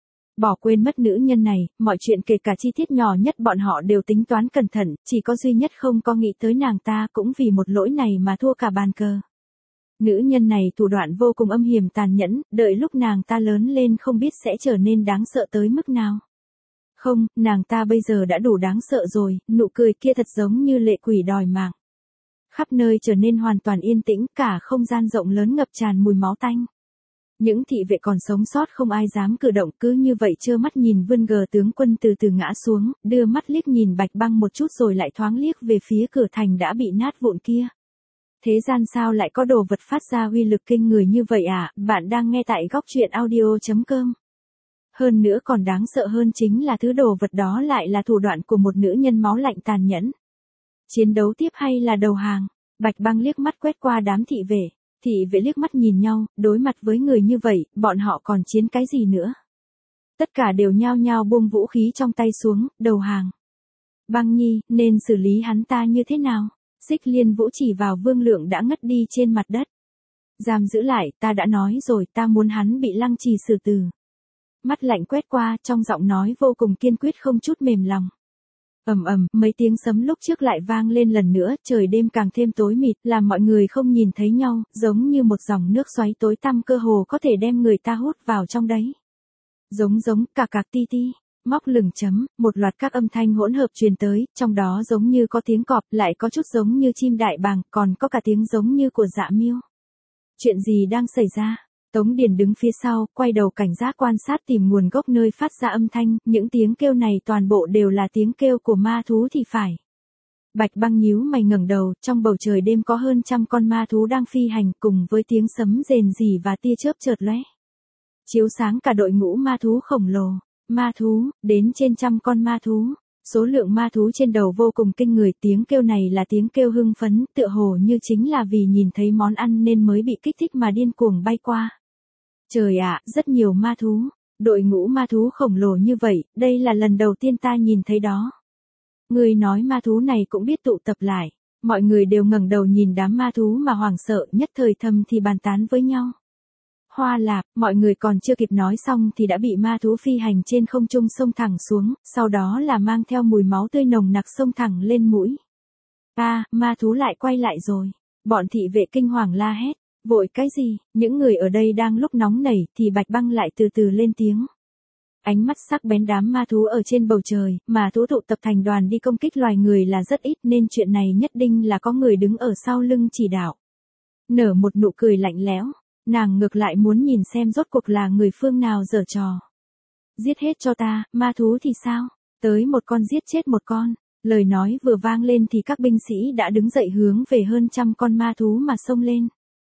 Bỏ quên mất nữ nhân này, mọi chuyện kể cả chi tiết nhỏ nhất bọn họ đều tính toán cẩn thận, chỉ có duy nhất không có nghĩ tới nàng ta cũng vì một lỗi này mà thua cả bàn cờ. Nữ nhân này thủ đoạn vô cùng âm hiểm tàn nhẫn, đợi lúc nàng ta lớn lên không biết sẽ trở nên đáng sợ tới mức nào. Không, nàng ta bây giờ đã đủ đáng sợ rồi, nụ cười kia thật giống như lệ quỷ đòi mạng. Khắp nơi trở nên hoàn toàn yên tĩnh, cả không gian rộng lớn ngập tràn mùi máu tanh. Những thị vệ còn sống sót không ai dám cử động, cứ như vậy trơ mắt nhìn Vương G tướng quân từ từ ngã xuống, đưa mắt liếc nhìn Bạch Băng một chút rồi lại thoáng liếc về phía cửa thành đã bị nát vụn kia. Thế gian sao lại có đồ vật phát ra uy lực kinh người như vậy à? Bạn đang nghe tại góc truyện audio.com. Hơn nữa còn đáng sợ hơn chính là thứ đồ vật đó lại là thủ đoạn của một nữ nhân máu lạnh tàn nhẫn. Chiến đấu tiếp hay là đầu hàng? Bạch Băng liếc mắt quét qua đám thị vệ. Thị vệ liếc mắt nhìn nhau, đối mặt với người như vậy, bọn họ còn chiến cái gì nữa? Tất cả đều nhao nhao buông vũ khí trong tay xuống, đầu hàng. Băng Nhi, nên xử lý hắn ta như thế nào? Xích Liên Vũ chỉ vào Vương Lượng đã ngất đi trên mặt đất. Giam giữ lại, ta đã nói rồi, ta muốn hắn bị lăng trì xử tử. Mắt lạnh quét qua, trong giọng nói vô cùng kiên quyết không chút mềm lòng. Ầm ầm, mấy tiếng sấm lúc trước lại vang lên lần nữa, trời đêm càng thêm tối mịt, làm mọi người không nhìn thấy nhau, giống như một dòng nước xoáy tối tăm cơ hồ có thể đem người ta hút vào trong đấy. Giống cạc ti ti, móc lửng chấm, một loạt các âm thanh hỗn hợp truyền tới, trong đó giống như có tiếng cọp, lại có chút giống như chim đại bàng, còn có cả tiếng giống như của Dạ Miêu. Chuyện gì đang xảy ra? Tống Điền đứng phía sau, quay đầu cảnh giác quan sát tìm nguồn gốc nơi phát ra âm thanh, những tiếng kêu này toàn bộ đều là tiếng kêu của ma thú thì phải. Bạch Băng nhíu mày ngẩng đầu, trong bầu trời đêm có hơn 100 con ma thú đang phi hành cùng với tiếng sấm rền rỉ và tia chớp chợt lóe. Chiếu sáng cả đội ngũ ma thú khổng lồ. Ma thú, đến trên 100 con ma thú. Số lượng ma thú trên đầu vô cùng kinh người, tiếng kêu này là tiếng kêu hưng phấn, tựa hồ như chính là vì nhìn thấy món ăn nên mới bị kích thích mà điên cuồng bay qua. Trời ạ, rất nhiều ma thú. Đội ngũ ma thú khổng lồ như vậy, đây là lần đầu tiên ta nhìn thấy đó. Người nói ma thú này cũng biết tụ tập lại. Mọi người đều ngẩng đầu nhìn đám ma thú mà hoảng sợ, nhất thời thầm thì bàn tán với nhau. Hoa Lạp, mọi người còn chưa kịp nói xong thì đã bị ma thú phi hành trên không trung xông thẳng xuống, sau đó là mang theo mùi máu tươi nồng nặc xông thẳng lên mũi. Ma thú lại quay lại rồi. Bọn thị vệ kinh hoàng la hét. Vội cái gì, những người ở đây đang lúc nóng nảy thì Bạch Băng lại từ từ lên tiếng. Ánh mắt sắc bén đám ma thú ở trên bầu trời, mà thú tụ tập thành đoàn đi công kích loài người là rất ít nên chuyện này nhất định là có người đứng ở sau lưng chỉ đạo. Nở một nụ cười lạnh lẽo, nàng ngược lại muốn nhìn xem rốt cuộc là người phương nào giở trò. Giết hết cho ta, ma thú thì sao? Tới một con giết chết một con. Lời nói vừa vang lên thì các binh sĩ đã đứng dậy hướng về hơn 100 con ma thú mà xông lên.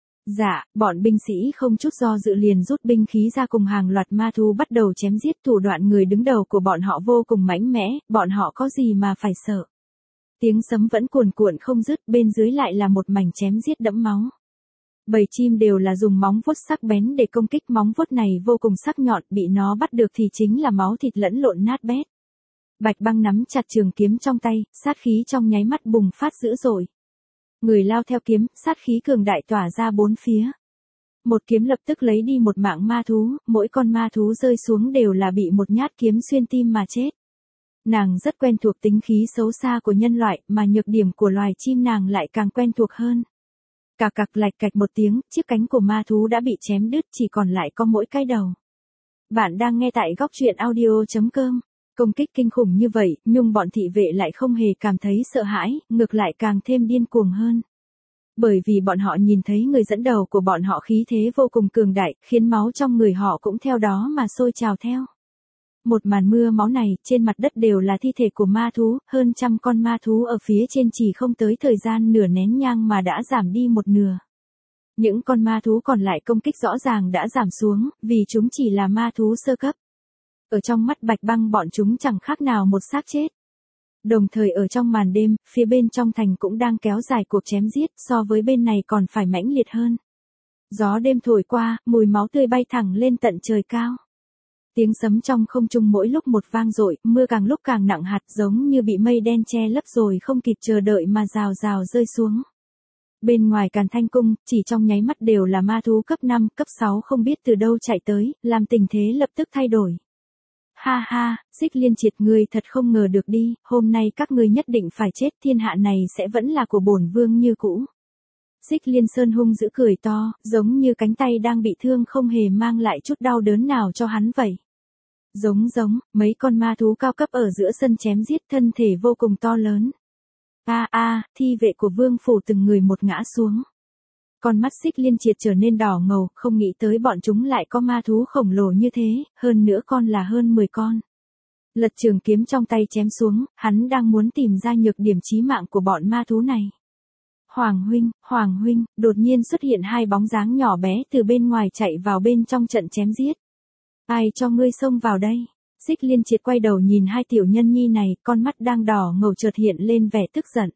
Dạ, bọn binh sĩ không chút do dự liền rút binh khí ra cùng hàng loạt ma thú bắt đầu chém giết, thủ đoạn người đứng đầu của bọn họ vô cùng mãnh mẽ, bọn họ có gì mà phải sợ. Tiếng sấm vẫn cuồn cuộn không dứt, bên dưới lại là một mảnh chém giết đẫm máu. Bầy chim đều là dùng móng vuốt sắc bén để công kích, móng vuốt này vô cùng sắc nhọn, bị nó bắt được thì chính là máu thịt lẫn lộn nát bét. Bạch Băng nắm chặt trường kiếm trong tay, sát khí trong nháy mắt bùng phát dữ dội. Người lao theo kiếm, sát khí cường đại tỏa ra bốn phía. Một kiếm lập tức lấy đi một mạng ma thú, mỗi con ma thú rơi xuống đều là bị một nhát kiếm xuyên tim mà chết. Nàng rất quen thuộc tính khí xấu xa của nhân loại, mà nhược điểm của loài chim nàng lại càng quen thuộc hơn. Cà cặc lạch cạch một tiếng, chiếc cánh của ma thú đã bị chém đứt, chỉ còn lại có mỗi cái đầu. Bạn đang nghe tại góc truyện audio.com. Công kích kinh khủng như vậy, nhưng bọn thị vệ lại không hề cảm thấy sợ hãi, ngược lại càng thêm điên cuồng hơn. Bởi vì bọn họ nhìn thấy người dẫn đầu của bọn họ khí thế vô cùng cường đại, khiến máu trong người họ cũng theo đó mà sôi trào theo. Một màn mưa máu này, trên mặt đất đều là thi thể của ma thú, hơn 100 con ma thú ở phía trên chỉ không tới thời gian nửa nén nhang mà đã giảm đi một nửa. Những con ma thú còn lại công kích rõ ràng đã giảm xuống, vì chúng chỉ là ma thú sơ cấp. Ở trong mắt Bạch Băng bọn chúng chẳng khác nào một xác chết. Đồng thời ở trong màn đêm, phía bên trong thành cũng đang kéo dài cuộc chém giết, so với bên này còn phải mãnh liệt hơn. Gió đêm thổi qua, mùi máu tươi bay thẳng lên tận trời cao. Tiếng sấm trong không trung mỗi lúc một vang dội, mưa càng lúc càng nặng hạt giống như bị mây đen che lấp rồi không kịp chờ đợi mà rào rào rơi xuống. Bên ngoài Càn Thanh Cung, chỉ trong nháy mắt đều là ma thú cấp 5, cấp 6 không biết từ đâu chạy tới, làm tình thế lập tức thay đổi. Ha ha, Xích Liên Triệt, ngươi thật không ngờ được đi, hôm nay các ngươi nhất định phải chết, thiên hạ này sẽ vẫn là của bổn vương như cũ. Xích Liên Sơn hung dữ cười to, giống như cánh tay đang bị thương không hề mang lại chút đau đớn nào cho hắn vậy. Giống, mấy con ma thú cao cấp ở giữa sân chém giết, thân thể vô cùng to lớn. Thi vệ của vương phủ từng người một ngã xuống. Con mắt Xích Liên Triệt trở nên đỏ ngầu, không nghĩ tới bọn chúng lại có ma thú khổng lồ như thế, hơn nữa con là hơn 10 con. Lật trường kiếm trong tay chém xuống, hắn đang muốn tìm ra nhược điểm chí mạng của bọn ma thú này. Hoàng huynh, đột nhiên xuất hiện hai bóng dáng nhỏ bé từ bên ngoài chạy vào bên trong trận chém giết. Ai cho ngươi xông vào đây? Xích Liên Triệt quay đầu nhìn hai tiểu nhân nhi này, con mắt đang đỏ ngầu chợt hiện lên vẻ tức giận.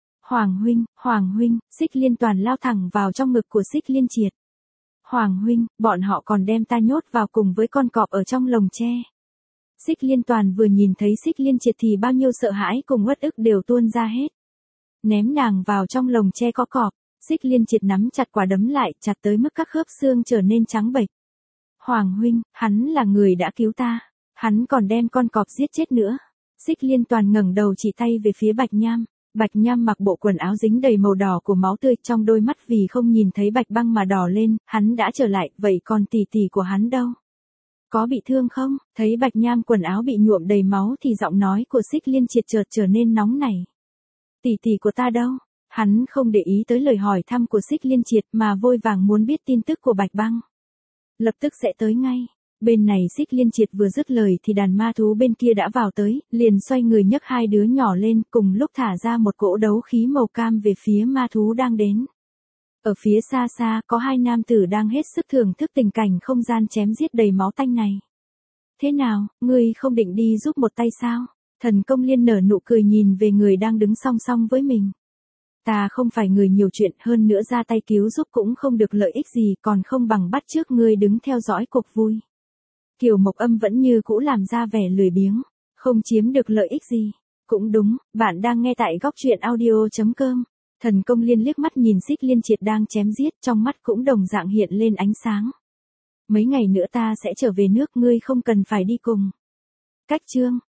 Hoàng huynh, Xích Liên Toàn lao thẳng vào trong ngực của Xích Liên Triệt. Hoàng huynh, bọn họ còn đem ta nhốt vào cùng với con cọp ở trong lồng tre. Xích Liên Toàn vừa nhìn thấy Xích Liên Triệt thì bao nhiêu sợ hãi cùng uất ức đều tuôn ra hết. Ném nàng vào trong lồng tre có cọp, Xích Liên Triệt nắm chặt quả đấm lại, chặt tới mức các khớp xương trở nên trắng bệch. Hoàng huynh, hắn là người đã cứu ta, hắn còn đem con cọp giết chết nữa. Xích Liên Toàn ngẩng đầu chỉ tay về phía Bạch Nham. Bạch Nham mặc bộ quần áo dính đầy màu đỏ của máu tươi, trong đôi mắt vì không nhìn thấy Bạch Băng mà đỏ lên, hắn đã trở lại, vậy còn tỷ tỷ của hắn đâu? Có bị thương không? Thấy Bạch Nham quần áo bị nhuộm đầy máu thì giọng nói của Xích Liên Triệt chợt trở nên nóng nảy. Tỷ tỷ của ta đâu? Hắn không để ý tới lời hỏi thăm của Xích Liên Triệt mà vội vàng muốn biết tin tức của Bạch Băng. Lập tức sẽ tới ngay. Bên này Xích Liên Triệt vừa dứt lời thì đàn ma thú bên kia đã vào tới, liền xoay người nhấc hai đứa nhỏ lên, cùng lúc thả ra một cỗ đấu khí màu cam về phía ma thú đang đến. Ở phía xa xa có hai nam tử đang hết sức thưởng thức tình cảnh không gian chém giết đầy máu tanh này. Thế nào, ngươi không định đi giúp một tay sao? Thần Công Liên nở nụ cười nhìn về người đang đứng song song với mình. Ta không phải người nhiều chuyện, hơn nữa ra tay cứu giúp cũng không được lợi ích gì, còn không bằng bắt chước ngươi đứng theo dõi cuộc vui. Kiều Mộc Âm vẫn như cũ làm ra vẻ lười biếng, không chiếm được lợi ích gì. Cũng đúng, bạn đang nghe tại góc truyện audio.com. Thần Công Liên liếc mắt nhìn Xích Liên Triệt đang chém giết, trong mắt cũng đồng dạng hiện lên ánh sáng. Mấy ngày nữa ta sẽ trở về nước, ngươi không cần phải đi cùng. Cách chương